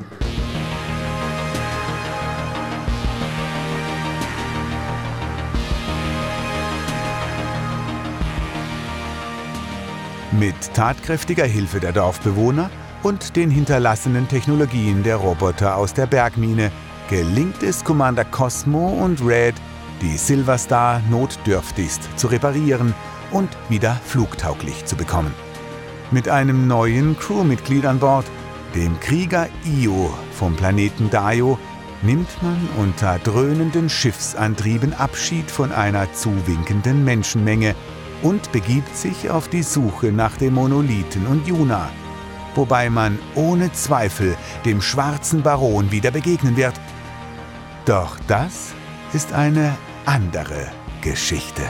Mit tatkräftiger Hilfe der Dorfbewohner und den hinterlassenen Technologien der Roboter aus der Bergmine gelingt es Commander Cosmo und Red, die Silver Star notdürftigst zu reparieren und wieder flugtauglich zu bekommen. Mit einem neuen Crewmitglied an Bord, dem Krieger Io vom Planeten Dio, nimmt man unter dröhnenden Schiffsantrieben Abschied von einer zuwinkenden Menschenmenge und begibt sich auf die Suche nach dem Monolithen und Yuna, wobei man ohne Zweifel dem schwarzen Baron wieder begegnen wird. Doch das ist eine andere Geschichte.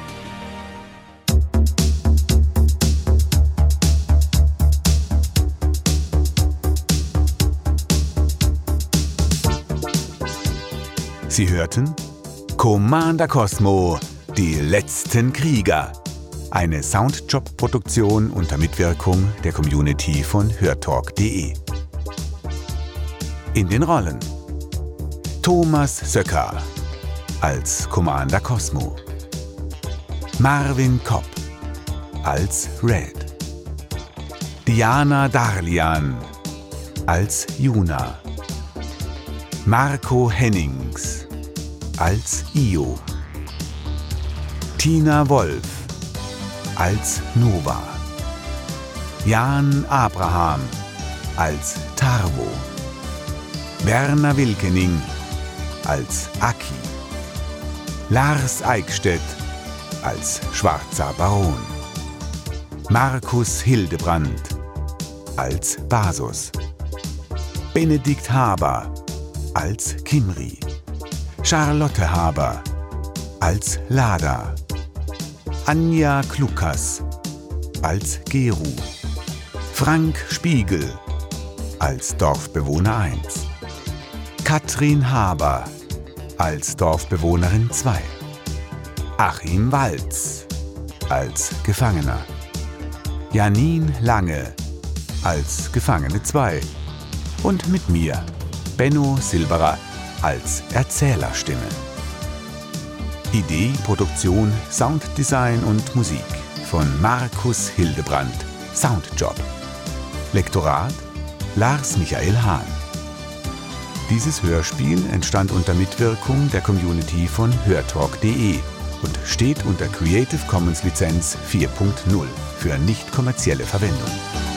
Sie hörten Commander Cosmo, die letzten Krieger. Eine Soundjob-Produktion unter Mitwirkung der Community von hörtalk punkt de. In den Rollen: Thomas Söcker als Commander Cosmo, Marvin Kopp als Red, Diana Darlian als Yuna, Marco Hennings als Io, Tina Wolf als Nova, Jan Abraham als Tarvo, Werner Wilkening als Aki, Lars Eickstedt als Schwarzer Baron, Markus Hildebrand als Basus, Benedikt Haber als Kimri, Charlotte Haber als Lada, Anja Klukas als Geru, Frank Spiegel als Dorfbewohner eins, Katrin Haber als Dorfbewohnerin zwei, Achim Walz als Gefangener, Janine Lange als Gefangene zwei und mit mir, Benno Silberer, als Erzählerstimme. Idee, Produktion, Sounddesign und Musik von Markus Hildebrand, Soundjob. Lektorat Lars Michael Hahn. Dieses Hörspiel entstand unter Mitwirkung der Community von hörtalk punkt de und steht unter Creative Commons Lizenz vier Punkt null für nicht kommerzielle Verwendung.